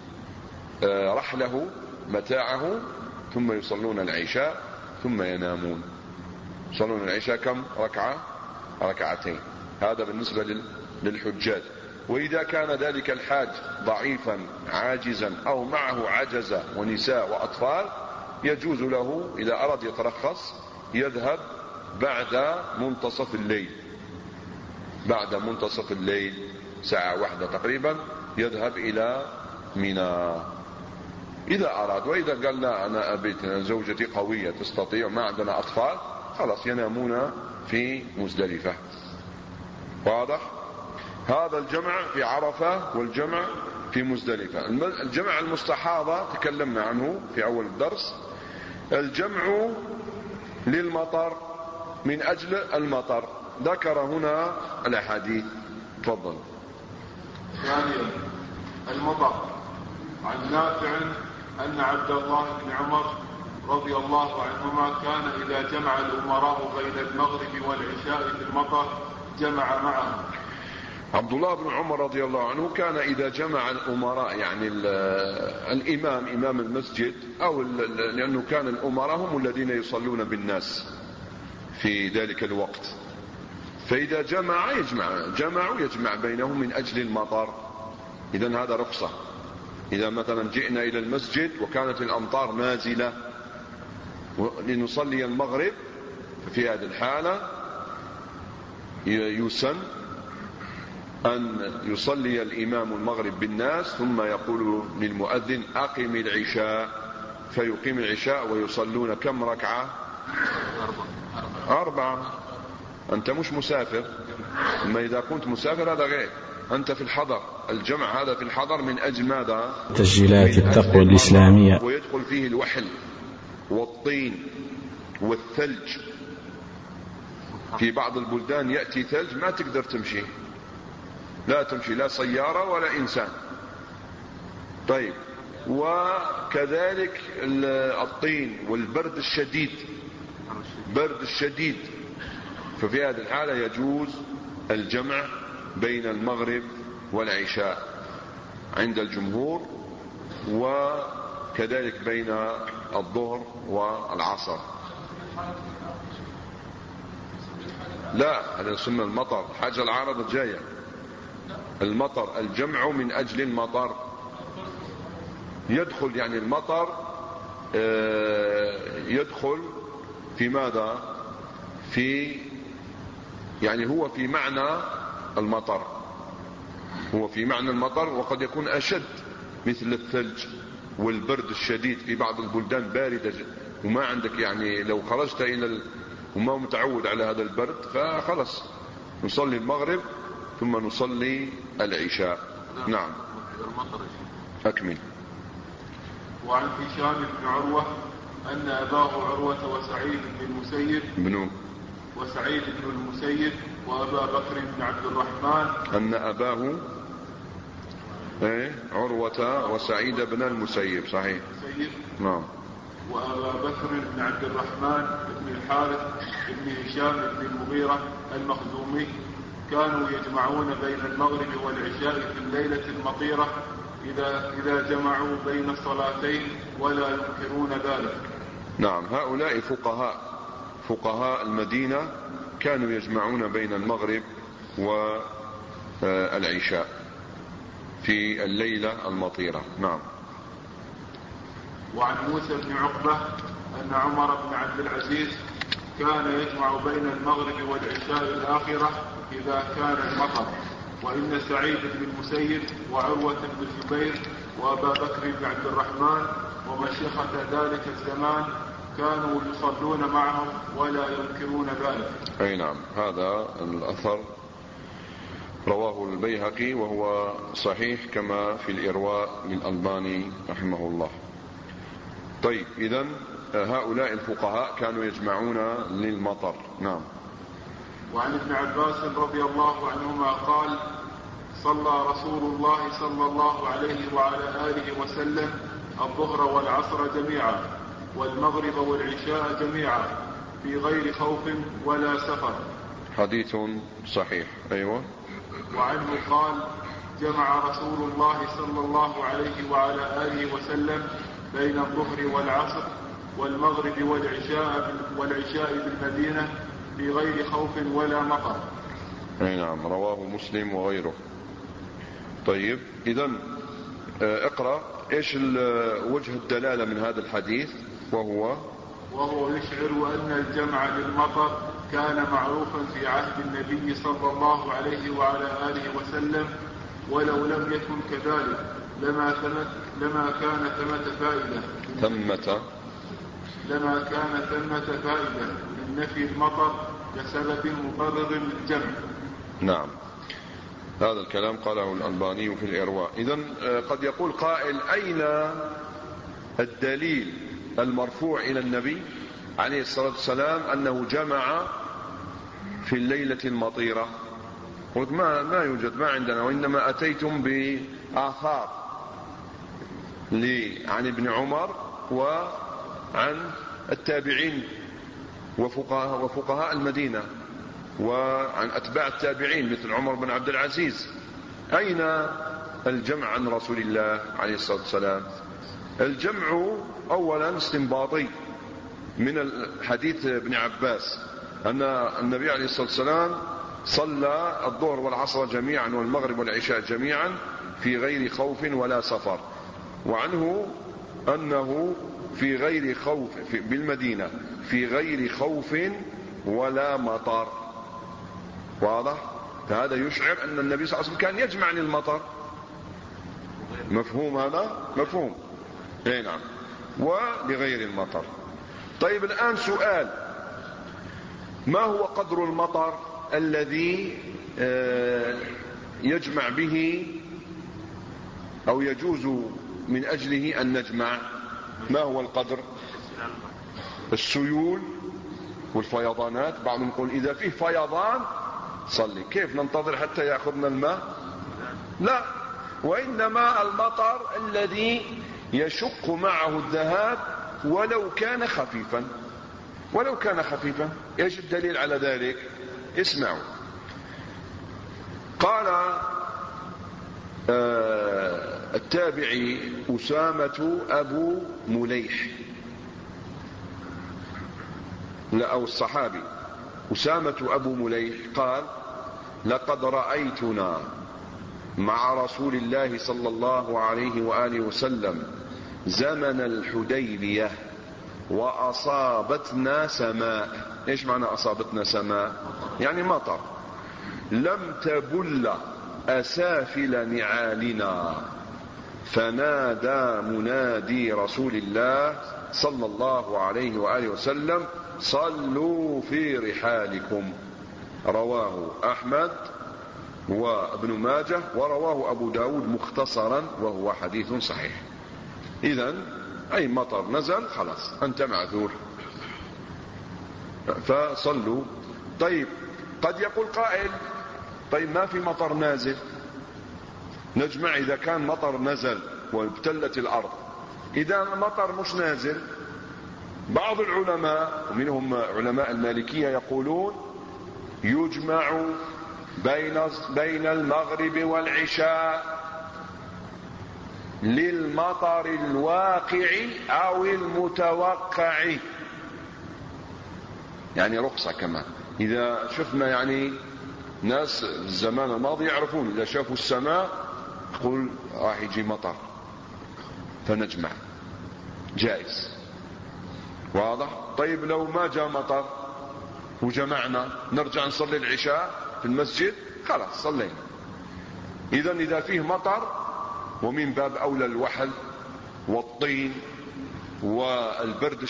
رحله متاعه، ثم يصلون العشاء ثم ينامون. يصلون العشاء كم ركعة؟ 2. هذا بالنسبة للحجاج. وإذا كان ذلك الحاج ضعيفا عاجزا أو معه عجزة ونساء وأطفال يجوز له إذا أراد يترخص يذهب بعد منتصف الليل. بعد منتصف الليل ساعة 1 تقريبا يذهب إلى منى إذا أراد. وإذا قال لا أنا أبيت زوجتي قوية تستطيع ما عندنا أطفال، خلاص ينامون في مزدلفة. واضح؟ هذا الجمع في عرفة والجمع في مزدلفة. الجمع المستحاضة تكلمنا عنه في أول الدرس. الجمع للمطر من أجل المطر ذكر هنا الأحاديث. تفضل. ثانيا المطر. عن نافع أن عبد الله بن عمر رضي الله عنهما كان إذا جمع الأمراء بين المغرب والعشاء في المطر جمع معهم. عبد الله بن عمر رضي الله عنه كان إذا جمع الأمراء يعني الإمام إمام المسجد أو لأنه كان الأمراء هم الذين يصلون بالناس في ذلك الوقت، فإذا جمعوا يجمع بينهم من أجل المطر. إذن هذا رخصة. إذا مثلا جئنا إلى المسجد وكانت الأمطار نازلة لنصلي المغرب، ففي هذه الحالة يسن أن يصلي الإمام المغرب بالناس ثم يقول للمؤذن أقم العشاء، فيقيم العشاء ويصلون كم ركعة؟ 4. أنت مش مسافر. أما إذا كنت مسافر هذا غير، أنت في الحضر. الجمع هذا في الحضر من أجل ماذا؟ تسجيلات التقوى الإسلامية. ويدخل فيه الوحل والطين والثلج. في بعض البلدان يأتي ثلج ما تقدر تمشي، لا تمشي لا سيارة ولا إنسان. طيب، وكذلك الطين والبرد الشديد، برد الشديد. ففي هذه الحالة يجوز الجمع بين المغرب والعشاء عند الجمهور، وكذلك بين الظهر والعصر. لا، هذا سنة المطر. حاجة العارضة جاية. المطر الجمع من أجل المطر. يدخل يعني المطر يدخل في ماذا؟ في يعني هو في معنى المطر، هو في معنى المطر، وقد يكون أشد مثل الثلج والبرد الشديد. في بعض البلدان باردة وما عندك يعني لو خرجت إلى وما متعود على هذا البرد فخلص نصلي المغرب ثم نصلي العشاء. نعم. أكمل. وعن هشام بن عروة أن أباه عروة وسعيد بن المسيب وأبا بكر بن عبد الرحمن أن أباه عروة وسعيد بن المسيب صحيح نعم وأبا بكر بن عبد الرحمن بن الحارث بن هشام بن المغيرة المخزومي كانوا يجمعون بين المغرب والعشاء في الليلة المطيرة إذا جمعوا بين الصلاتين ولا ينكرون ذلك. نعم، هؤلاء فقهاء المدينة كانوا يجمعون بين المغرب والعشاء في الليلة المطيرة. نعم. وعن موسى بن عقبة أن عمر بن عبد العزيز كان يجمع بين المغرب والعشاء الآخرة إذا كان المطر، وإن سعيد بن المسيب وعروة بن الزبير وأبا بكر بن عبد الرحمن ومشيخة ذلك الزمان كانوا يصلون معهم ولا ينكرون ذلك. أي نعم، هذا الأثر رواه البيهقي وهو صحيح كما في الإرواء للألباني رحمه الله. طيب، إذن هؤلاء الفقهاء كانوا يجمعون للمطر. نعم. وعن ابن عباس رضي الله عنهما قال: صلى رسول الله صلى الله عليه وعلى آله وسلم الظهر والعصر جميعا والمغرب والعشاء جميعا في غير خوف ولا سفر. حديث صحيح. أيوة. وعنه قال: جمع رسول الله صلى الله عليه وعلى آله وسلم بين الظهر والعصر والمغرب والعشاء بالمدينة في غير خوف ولا مطر. أي نعم، رواه مسلم وغيره. طيب، إذن اقرأ إيش وجه الدلالة من هذا الحديث؟ وهو يشعر أن الجمع للمطر كان معروفا في عهد النبي صلى الله عليه وعلى آله وسلم، ولو لم يكن كذلك لما كان ثمة فائدة من نفي المطر كسبب مبرر للجمع. نعم، هذا الكلام قاله الألباني في الإرواء. إذن قد يقول قائل: أين الدليل المرفوع إلى النبي عليه الصلاة والسلام أنه جمع في الليلة المطيرة؟ قلت ما يوجد، ما عندنا، وإنما أتيتم بآثار عن ابن عمر وعن التابعين وفقهاء المدينة وعن أتباع التابعين مثل عمر بن عبد العزيز. أين الجمع عن رسول الله عليه الصلاة والسلام؟ الجمع أولا استنباطي من حديث ابن عباس أن النبي عليه الصلاة والسلام صلى الظهر والعصر جميعا والمغرب والعشاء جميعا في غير خوف ولا سفر، وعنه أنه في غير خوف بالمدينة في غير خوف ولا مطر. واضح؟ فهذا يشعر أن النبي صلى الله عليه وسلم كان يجمع للمطر. مفهوم هذا؟ مفهوم. اي نعم، ولغير المطر. طيب، الآن سؤال: ما هو قدر المطر الذي يجمع به أو يجوز من أجله أن نجمع؟ ما هو القدر؟ السيول والفيضانات. بعضهم يقول إذا فيه فيضان صلي. كيف ننتظر حتى يأخذنا الماء؟ لا، وإنما المطر الذي يشق معه الذهاب ولو كان خفيفا. ايش الدليل على ذلك؟ اسمعوا. قال التابعي أسامة أبو مليح، أو الصحابي أسامة أبو مليح قال: لقد رأيتنا مع رسول الله صلى الله عليه وآله وسلم زمن الحديبية وأصابتنا سماء. إيش معنى أصابتنا سماء؟ يعني مطر. لم تبل أسافل نعالنا، فنادى منادي رسول الله صلى الله عليه وآله وسلم: صلوا في رحالكم. رواه أحمد وابن ماجه ورواه أبو داود مختصرا وهو حديث صحيح. إذن أي مطر نزل خلاص أنت معذور فصلوا. طيب قد يقول قائل طيب ما في مطر نازل، نجمع إذا كان مطر نزل وابتلت الأرض. إذا المطر مش نازل، بعض العلماء ومنهم علماء المالكية يقولون يجمع بين المغرب والعشاء للمطر الواقع أو المتوقع، يعني رخصة كمان. إذا شفنا يعني ناس الزمان الماضي يعرفون إذا شافوا السماء يقول راح يجي مطر فنجمع، جائز، واضح. طيب لو ما جاء مطر وجمعنا نرجع نصلي العشاء في المسجد، خلاص صلينا. إذا فيه مطر ومن باب أولى الوحل والطين والبرد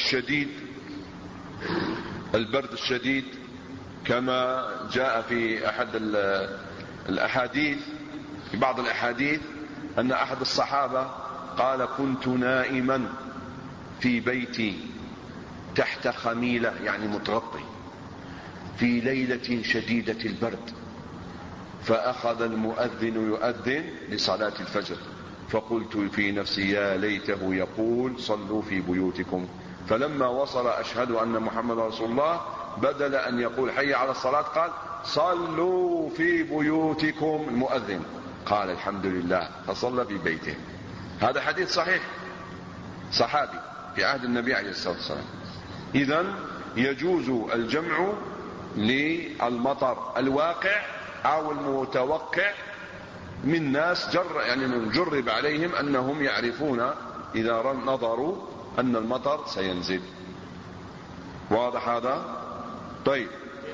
الشديد كما جاء في أحد الأحاديث، في بعض الأحاديث أن أحد الصحابة قال كنت نائما في بيتي تحت خميلة يعني متغطي في ليلة شديدة البرد، فأخذ المؤذن يؤذن لصلاة الفجر، فقلت في نفسي يا ليته يقول صلوا في بيوتكم. فلما وصل أشهد أن محمد رسول الله بدل أن يقول حي على الصلاة قال صلوا في بيوتكم المؤذن، قال الحمد لله فصلى في بيته. هذا حديث صحيح صحابي في عهد النبي عليه الصلاة والسلام. إذن يجوز الجمع للمطر الواقع أو المتوقع من ناس يعني نجرب عليهم أنهم يعرفون إذا نظروا أن المطر سينزل، واضح هذا؟ طيب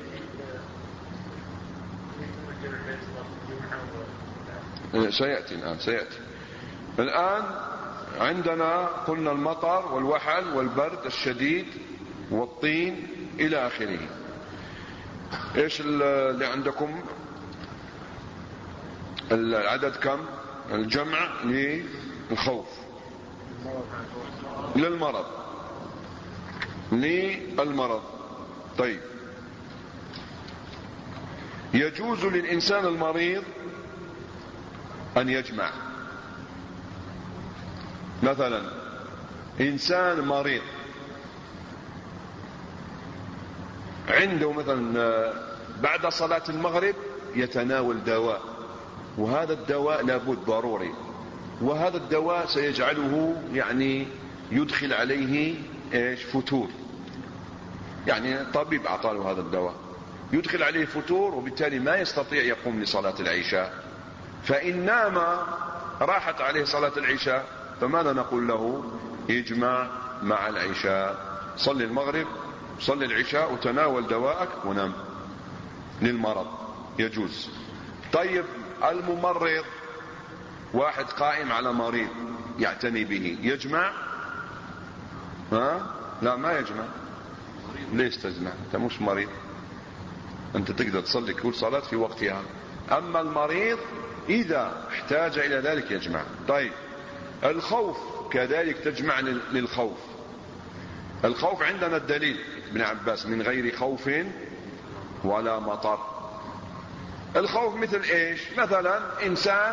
سيأتي الآن عندنا قلنا المطر والوحل والبرد الشديد والطين إلى آخره. إيش اللي عندكم العدد كم؟ الجمع للخوف للمرض. طيب يجوز للإنسان المريض أن يجمع. مثلا إنسان مريض عنده مثلا بعد صلاة المغرب يتناول دواء، وهذا الدواء لابد ضروري، وهذا الدواء سيجعله يعني يدخل عليه فتور، يعني طبيب أعطاه هذا الدواء يدخل عليه فتور، وبالتالي ما يستطيع يقوم لصلاة العشاء، فإن نام راحت عليه صلاة العشاء، فماذا نقول له؟ اجمع مع العشاء، صلي المغرب صلي العشاء وتناول دواءك ونام للمرض، يجوز. طيب الممرض واحد قائم على مريض يعتني به يجمع؟ لا ما يجمع. ليش تجمع؟ انت مش مريض، انت تقدر تصلي كل صلاة في وقتها. اما المريض اذا احتاج الى ذلك يجمع. طيب الخوف كذلك تجمع للخوف. الخوف عندنا الدليل ابن عباس من غير خوف ولا مطر. الخوف مثل ايش؟ مثلا انسان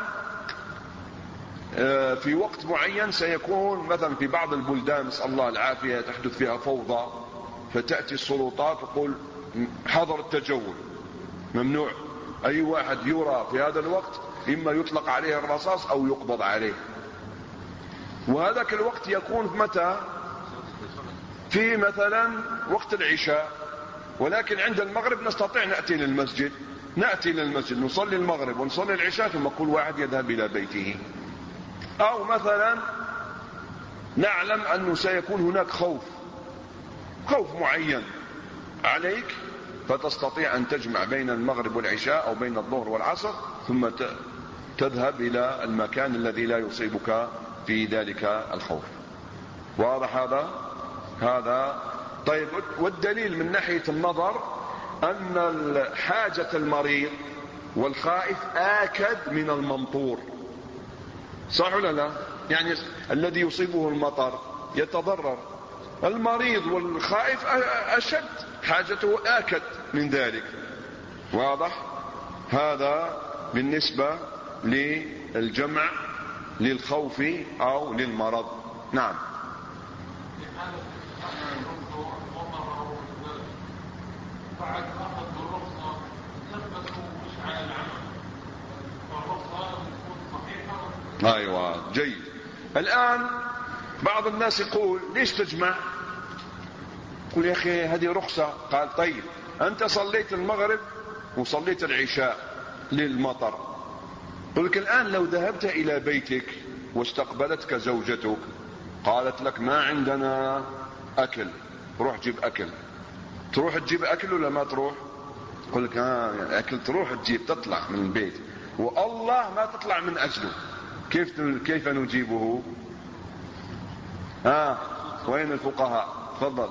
في وقت معين سيكون مثلا في بعض البلدان نسأل الله العافية تحدث فيها فوضى، فتأتي السلطات تقول حظر التجول ممنوع، اي واحد يرى في هذا الوقت اما يطلق عليه الرصاص او يقبض عليه. وهذاك الوقت يكون متى؟ في مثلا وقت العشاء، ولكن عند المغرب نستطيع نأتي للمسجد نصلي المغرب ونصلي العشاء ثم كل واحد يذهب إلى بيته. أو مثلا نعلم أنه سيكون هناك خوف معين عليك، فتستطيع أن تجمع بين المغرب والعشاء أو بين الظهر والعصر ثم تذهب إلى المكان الذي لا يصيبك في ذلك الخوف. واضح هذا؟ طيب والدليل من ناحية النظر أن حاجة المريض والخائف آكد من الممطور، صح ولا لا؟ يعني الذي يصيبه المطر يتضرر. المريض والخائف أشد، حاجته آكد من ذلك. واضح؟ هذا بالنسبة للجمع للخوف أو للمرض. نعم. بعد أخذ الرخصة ثبتوا مش على العمل، فالرخصة تكون صحيحة. أيوة، جيد. الآن بعض الناس يقول ليش تجمع؟ يقول يا أخي هذه رخصة. قال طيب أنت صليت المغرب وصليت العشاء للمطر، قل لك الآن لو ذهبت إلى بيتك واستقبلتك زوجتك قالت لك ما عندنا أكل، روح جيب أكل، تروح تجيب أكل ولا ما تروح؟ قل لك أكل تروح تجيب، تطلع من البيت، والله ما تطلع من أجله. كيف نجيبه؟ وين الفقهاء؟ تفضل.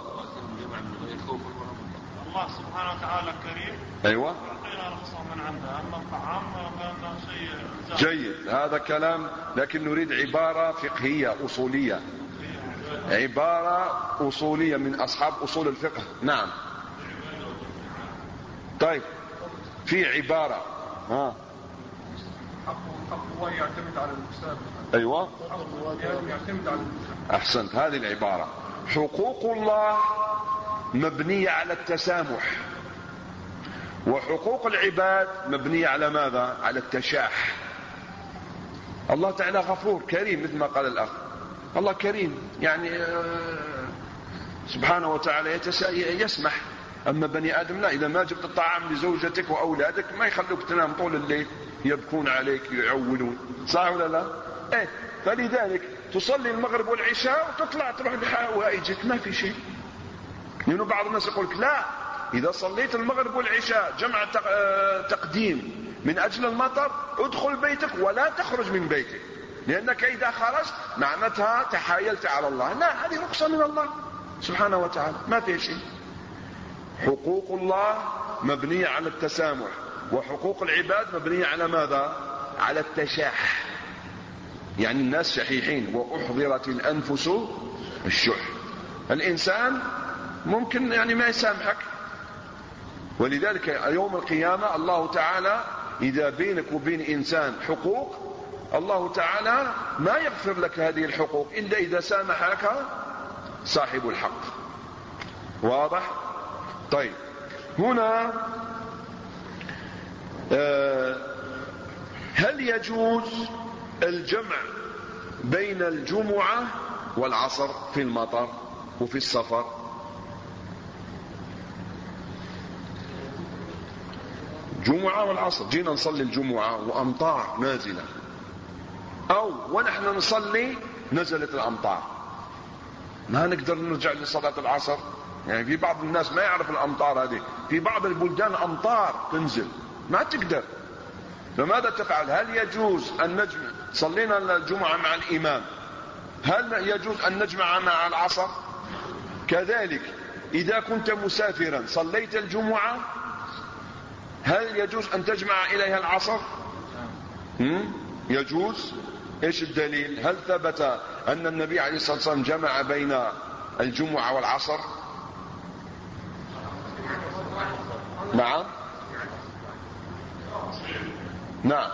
الله سبحانه وتعالى كريم. أيوة. يعطينا رخصة من عنده، أما الطعام فهذا شيء جيد. هذا كلام، لكن نريد عبارة فقهية أصولية، عبارة أصولية من أصحاب أصول الفقه. نعم. طيب في عبارة حق الله يعتمد على المسافر. أيوة، يعتمد على المسافر. أحسنت. هذه العبارة. حقوق الله مبنية على التسامح، وحقوق العباد مبنية على ماذا؟ على التشاح. الله تعالى غفور كريم مثل ما قال الأخ، الله كريم يعني سبحانه وتعالى يسمح. أما بني آدم لا، إذا ما جبت الطعام لزوجتك وأولادك ما يخلوك تنام طول الليل، يبكون عليك يعولون، صح ولا لا؟ إيه. فلذلك تصلي المغرب والعشاء وتطلع تروح لحوائجك، ما في شيء. لأنه بعض الناس يقول لك لا، إذا صليت المغرب والعشاء جمع تقديم من أجل المطر ادخل بيتك ولا تخرج من بيتك، لأنك إذا خرجت معناتها تحايلت على الله. لا، هذه رخصة من الله سبحانه وتعالى، ما فيها شيء. حقوق الله مبنية على التسامح، وحقوق العباد مبنية على ماذا؟ على التشاح. يعني الناس شحيحين. وأحضرت الأنفس الشح. الإنسان ممكن يعني ما يسامحك، ولذلك يوم القيامة الله تعالى إذا بينك وبين إنسان حقوق، الله تعالى ما يغفر لك هذه الحقوق إلا إذا سامحك صاحب الحق. واضح؟ طيب هنا هل يجوز الجمع بين الجمعة والعصر في المطر وفي السفر؟ جمعة والعصر، جينا نصلي الجمعة وأمطار نازلة، أو ونحن نصلي نزلت الأمطار، ما نقدر نرجع لصلاة العصر. يعني في بعض الناس ما يعرف الأمطار هذه، في بعض البلدان أمطار تنزل ما تقدر، فماذا تفعل؟ هل يجوز أن نجمع؟ صلينا الجمعة مع الإمام، هل يجوز أن نجمع مع العصر؟ كذلك إذا كنت مسافرا صليت الجمعة، هل يجوز أن تجمع إليها العصر؟ يجوز. إيش الدليل؟ هل ثبت أن النبي عليه الصلاة والسلام جمع بين الجمعة والعصر؟ نعم. نعم.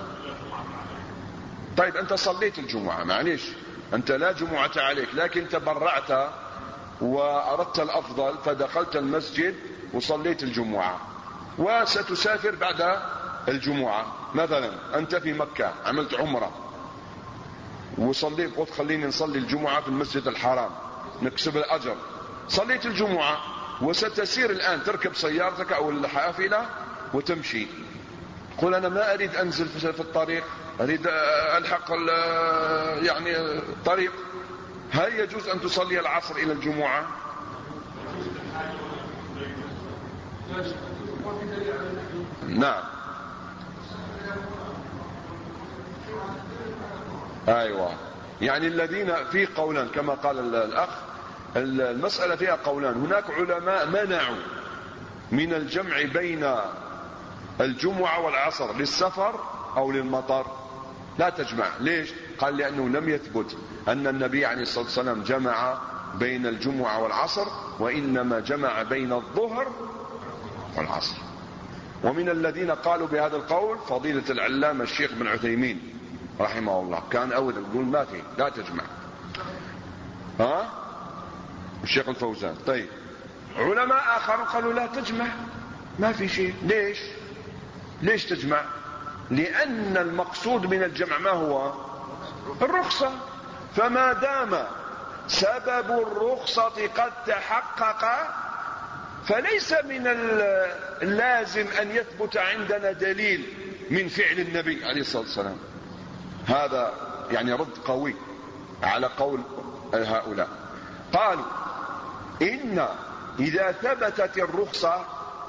طيب أنت صليت الجمعة، معليش أنت لا جمعة عليك، لكن تبرعت وأردت الأفضل فدخلت المسجد وصليت الجمعة، وستسافر بعد الجمعة. مثلا أنت في مكة عملت عمرة وصليت، قلت خليني نصلي الجمعة في المسجد الحرام نكسب الأجر، صليت الجمعة وستسير الآن تركب سيارتك أو الحافلة وتمشي، قل أنا ما أريد أنزل في الطريق، أريد ألحق يعني الطريق، هل يجوز أن تصلي العصر إلى الجمعة؟ نعم. أيوة، يعني الذين في قولان كما قال الأخ، المسألة فيها قولان. هناك علماء منعوا من الجمع بين الجمعة والعصر للسفر أو للمطر، لا تجمع. ليش؟ قال لأنه لم يثبت أن النبي عليه الصلاة والسلام جمع بين الجمعة والعصر، وإنما جمع بين الظهر والعصر. ومن الذين قالوا بهذا القول فضيلة العلامة الشيخ بن عثيمين رحمه الله، كان أول يقول ما في لا تجمع. الشيخ الفوزان. طيب علماء آخر قالوا لا تجمع، ما في شيء. ليش تجمع؟ لأن المقصود من الجمع ما هو؟ الرخصة. فما دام سبب الرخصة قد تحقق فليس من اللازم أن يثبت عندنا دليل من فعل النبي عليه الصلاة والسلام. هذا يعني رد قوي على قول هؤلاء. قالوا إن إذا ثبتت الرخصة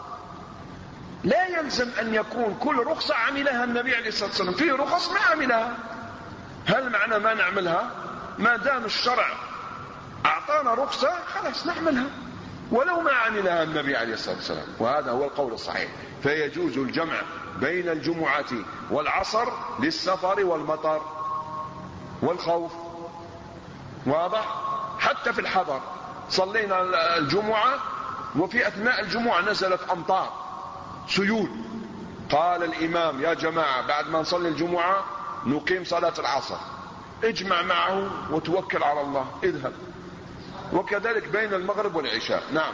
لا يلزم أن يكون كل رخصة عملها النبي عليه الصلاة والسلام. فيه رخص ما عملها، هل معنى ما نعملها؟ ما دام الشرع أعطانا رخصة خلاص نعملها ولو ما عملها النبي عليه الصلاة والسلام. وهذا هو القول الصحيح. فيجوز الجمع بين الجمعة والعصر للسفر والمطر والخوف. واضح؟ حتى في الحضر صلينا الجمعة وفي أثناء الجمعة نزلت أمطار سيول، قال الإمام يا جماعة بعد ما نصلي الجمعة نقيم صلاة العصر، اجمع معه وتوكل على الله اذهب. وكذلك بين المغرب والعشاء. نعم.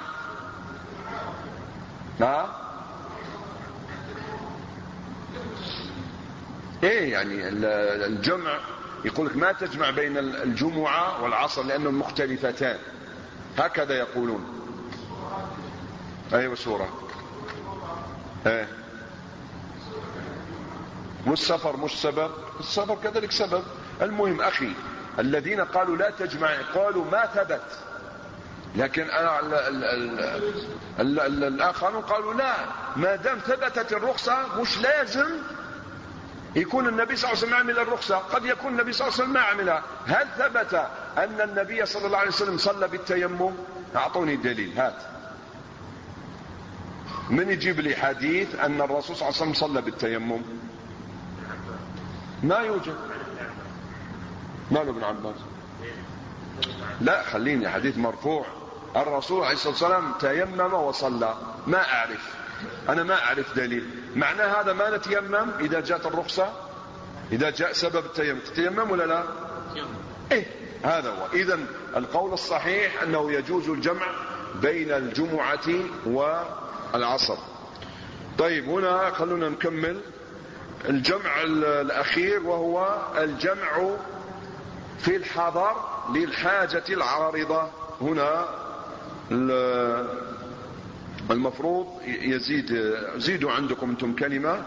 ايه يعني الجمع يقول لك ما تجمع بين الجمعة والعصر لأنهم مختلفتان، هكذا يقولون. ايوه سورة. ايه والسفر مش سبب، السفر كذلك سبب. المهم أخي الذين قالوا لا تجمع قالوا ما ثبت، لكن الآخرون قالوا لا، ما دام ثبتت الرخصة مش لازم يكون النبي صلى الله عليه وسلم عمل الرخصة، قد يكون النبي صلى الله عليه وسلم ما عملها. هل ثبت أن النبي صلى الله عليه وسلم صلى بالتيمم؟ أعطوني دليل، هات من يجيب لي حديث أن الرسول صلى الله عليه وسلم صلى بالتيمم؟ ما يوجد. ماله ابن عباس؟ لا خليني حديث مرفوع الرسول عليه الصلاة والسلام تيمم وصلى. ما أعرف، أنا ما أعرف دليل. معنى هذا ما نتيمم إذا جاءت الرخصة، إذا جاء سبب التيمم تتيمم ولا لا؟ إيه هذا هو. إذن القول الصحيح أنه يجوز الجمع بين الجمعة والعصر. طيب هنا خلونا نكمل الجمع الأخير، وهو الجمع في الحضر للحاجة العارضة. هنا المفروض زيدوا عندكم انتم كلمة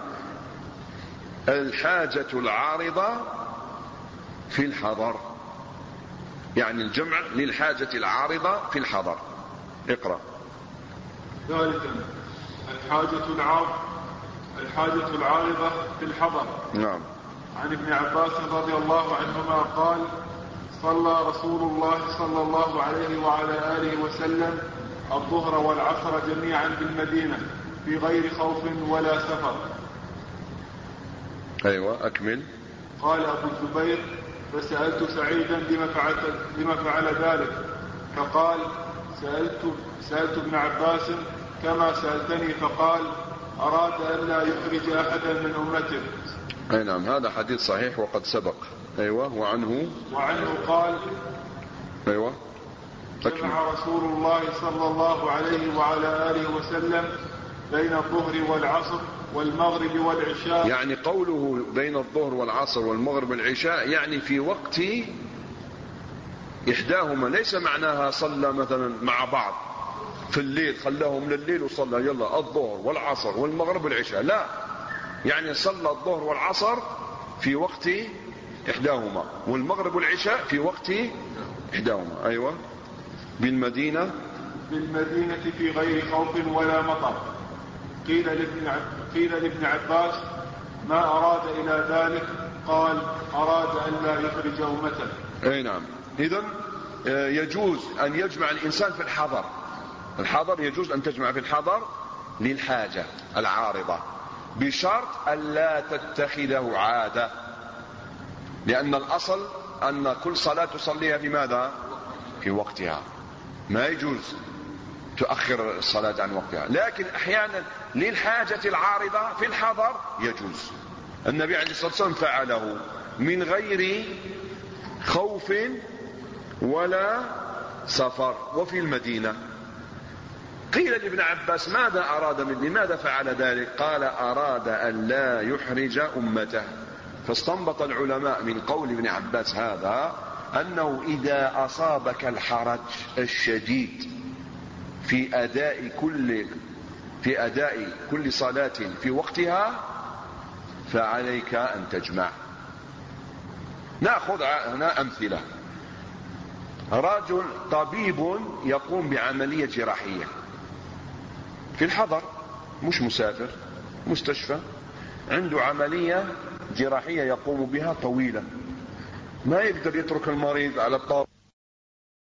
الحاجة العارضة في الحضر، يعني الجمع للحاجة العارضة في الحضر. اقرأ. ثالثا الحاجة العارضة في الحضر. نعم. عن ابن عباس رضي الله عنهما قال صلى رسول الله صلى الله عليه وعلى آله وسلم الظهر والعصر جميعا بالمدينة في غير خوف ولا سفر. أيوة أكمل. قال أبو الزبير فسألت سعيدا لما فعل ذلك، فقال سألت ابن عباس كما سألتني، فقال أراد أن لا يخرج أحدا من أمته. أي نعم هذا حديث صحيح وقد سبق. أيوة. وعنه قال أيوة جمع رسول الله صلى الله عليه وعلى آله وسلم بين الظهر والعصر والمغرب والعشاء. يعني قوله بين الظهر والعصر والمغرب والعشاء يعني في وقت إحداهما، ليس معناها صلى مثلا مع بعض في الليل خلاهم لليل وصلى يلا الظهر والعصر والمغرب والعشاء، لا، يعني صلى الظهر والعصر في وقت إحداهما والمغرب والعشاء في وقت إحداهما. أيوة. بالمدينة في غير خوف ولا مطر. قيل لابن عباس ما أراد إلى ذلك؟ قال أراد أن لا يخرج أمته. أي نعم. إذن يجوز أن يجمع الإنسان في الحضر يجوز أن تجمع في الحضر للحاجة العارضة بشرط أن لا تتخذه عادة. لأن الأصل أن كل صلاة تصليها في ماذا؟ في وقتها، ما يجوز تؤخر الصلاة عن وقتها. لكن أحيانا للحاجة العارضة في الحضر يجوز. النبي عليه الصلاة والسلام فعله من غير خوف ولا سفر وفي المدينة. قيل لابن عباس ماذا أراد لماذا فعل ذلك؟ قال أراد أن لا يحرج أمته. فاستنبط العلماء من قول ابن عباس هذا أنه إذا أصابك الحرج الشديد في أداء كل صلاة في وقتها فعليك أن تجمع. نأخذ هنا أمثلة. رجل طبيب يقوم بعملية جراحية في الحضر، مش مسافر، مستشفى، عنده عملية جراحية يقوم بها طويلة، ما يقدر يترك المريض على الطاولة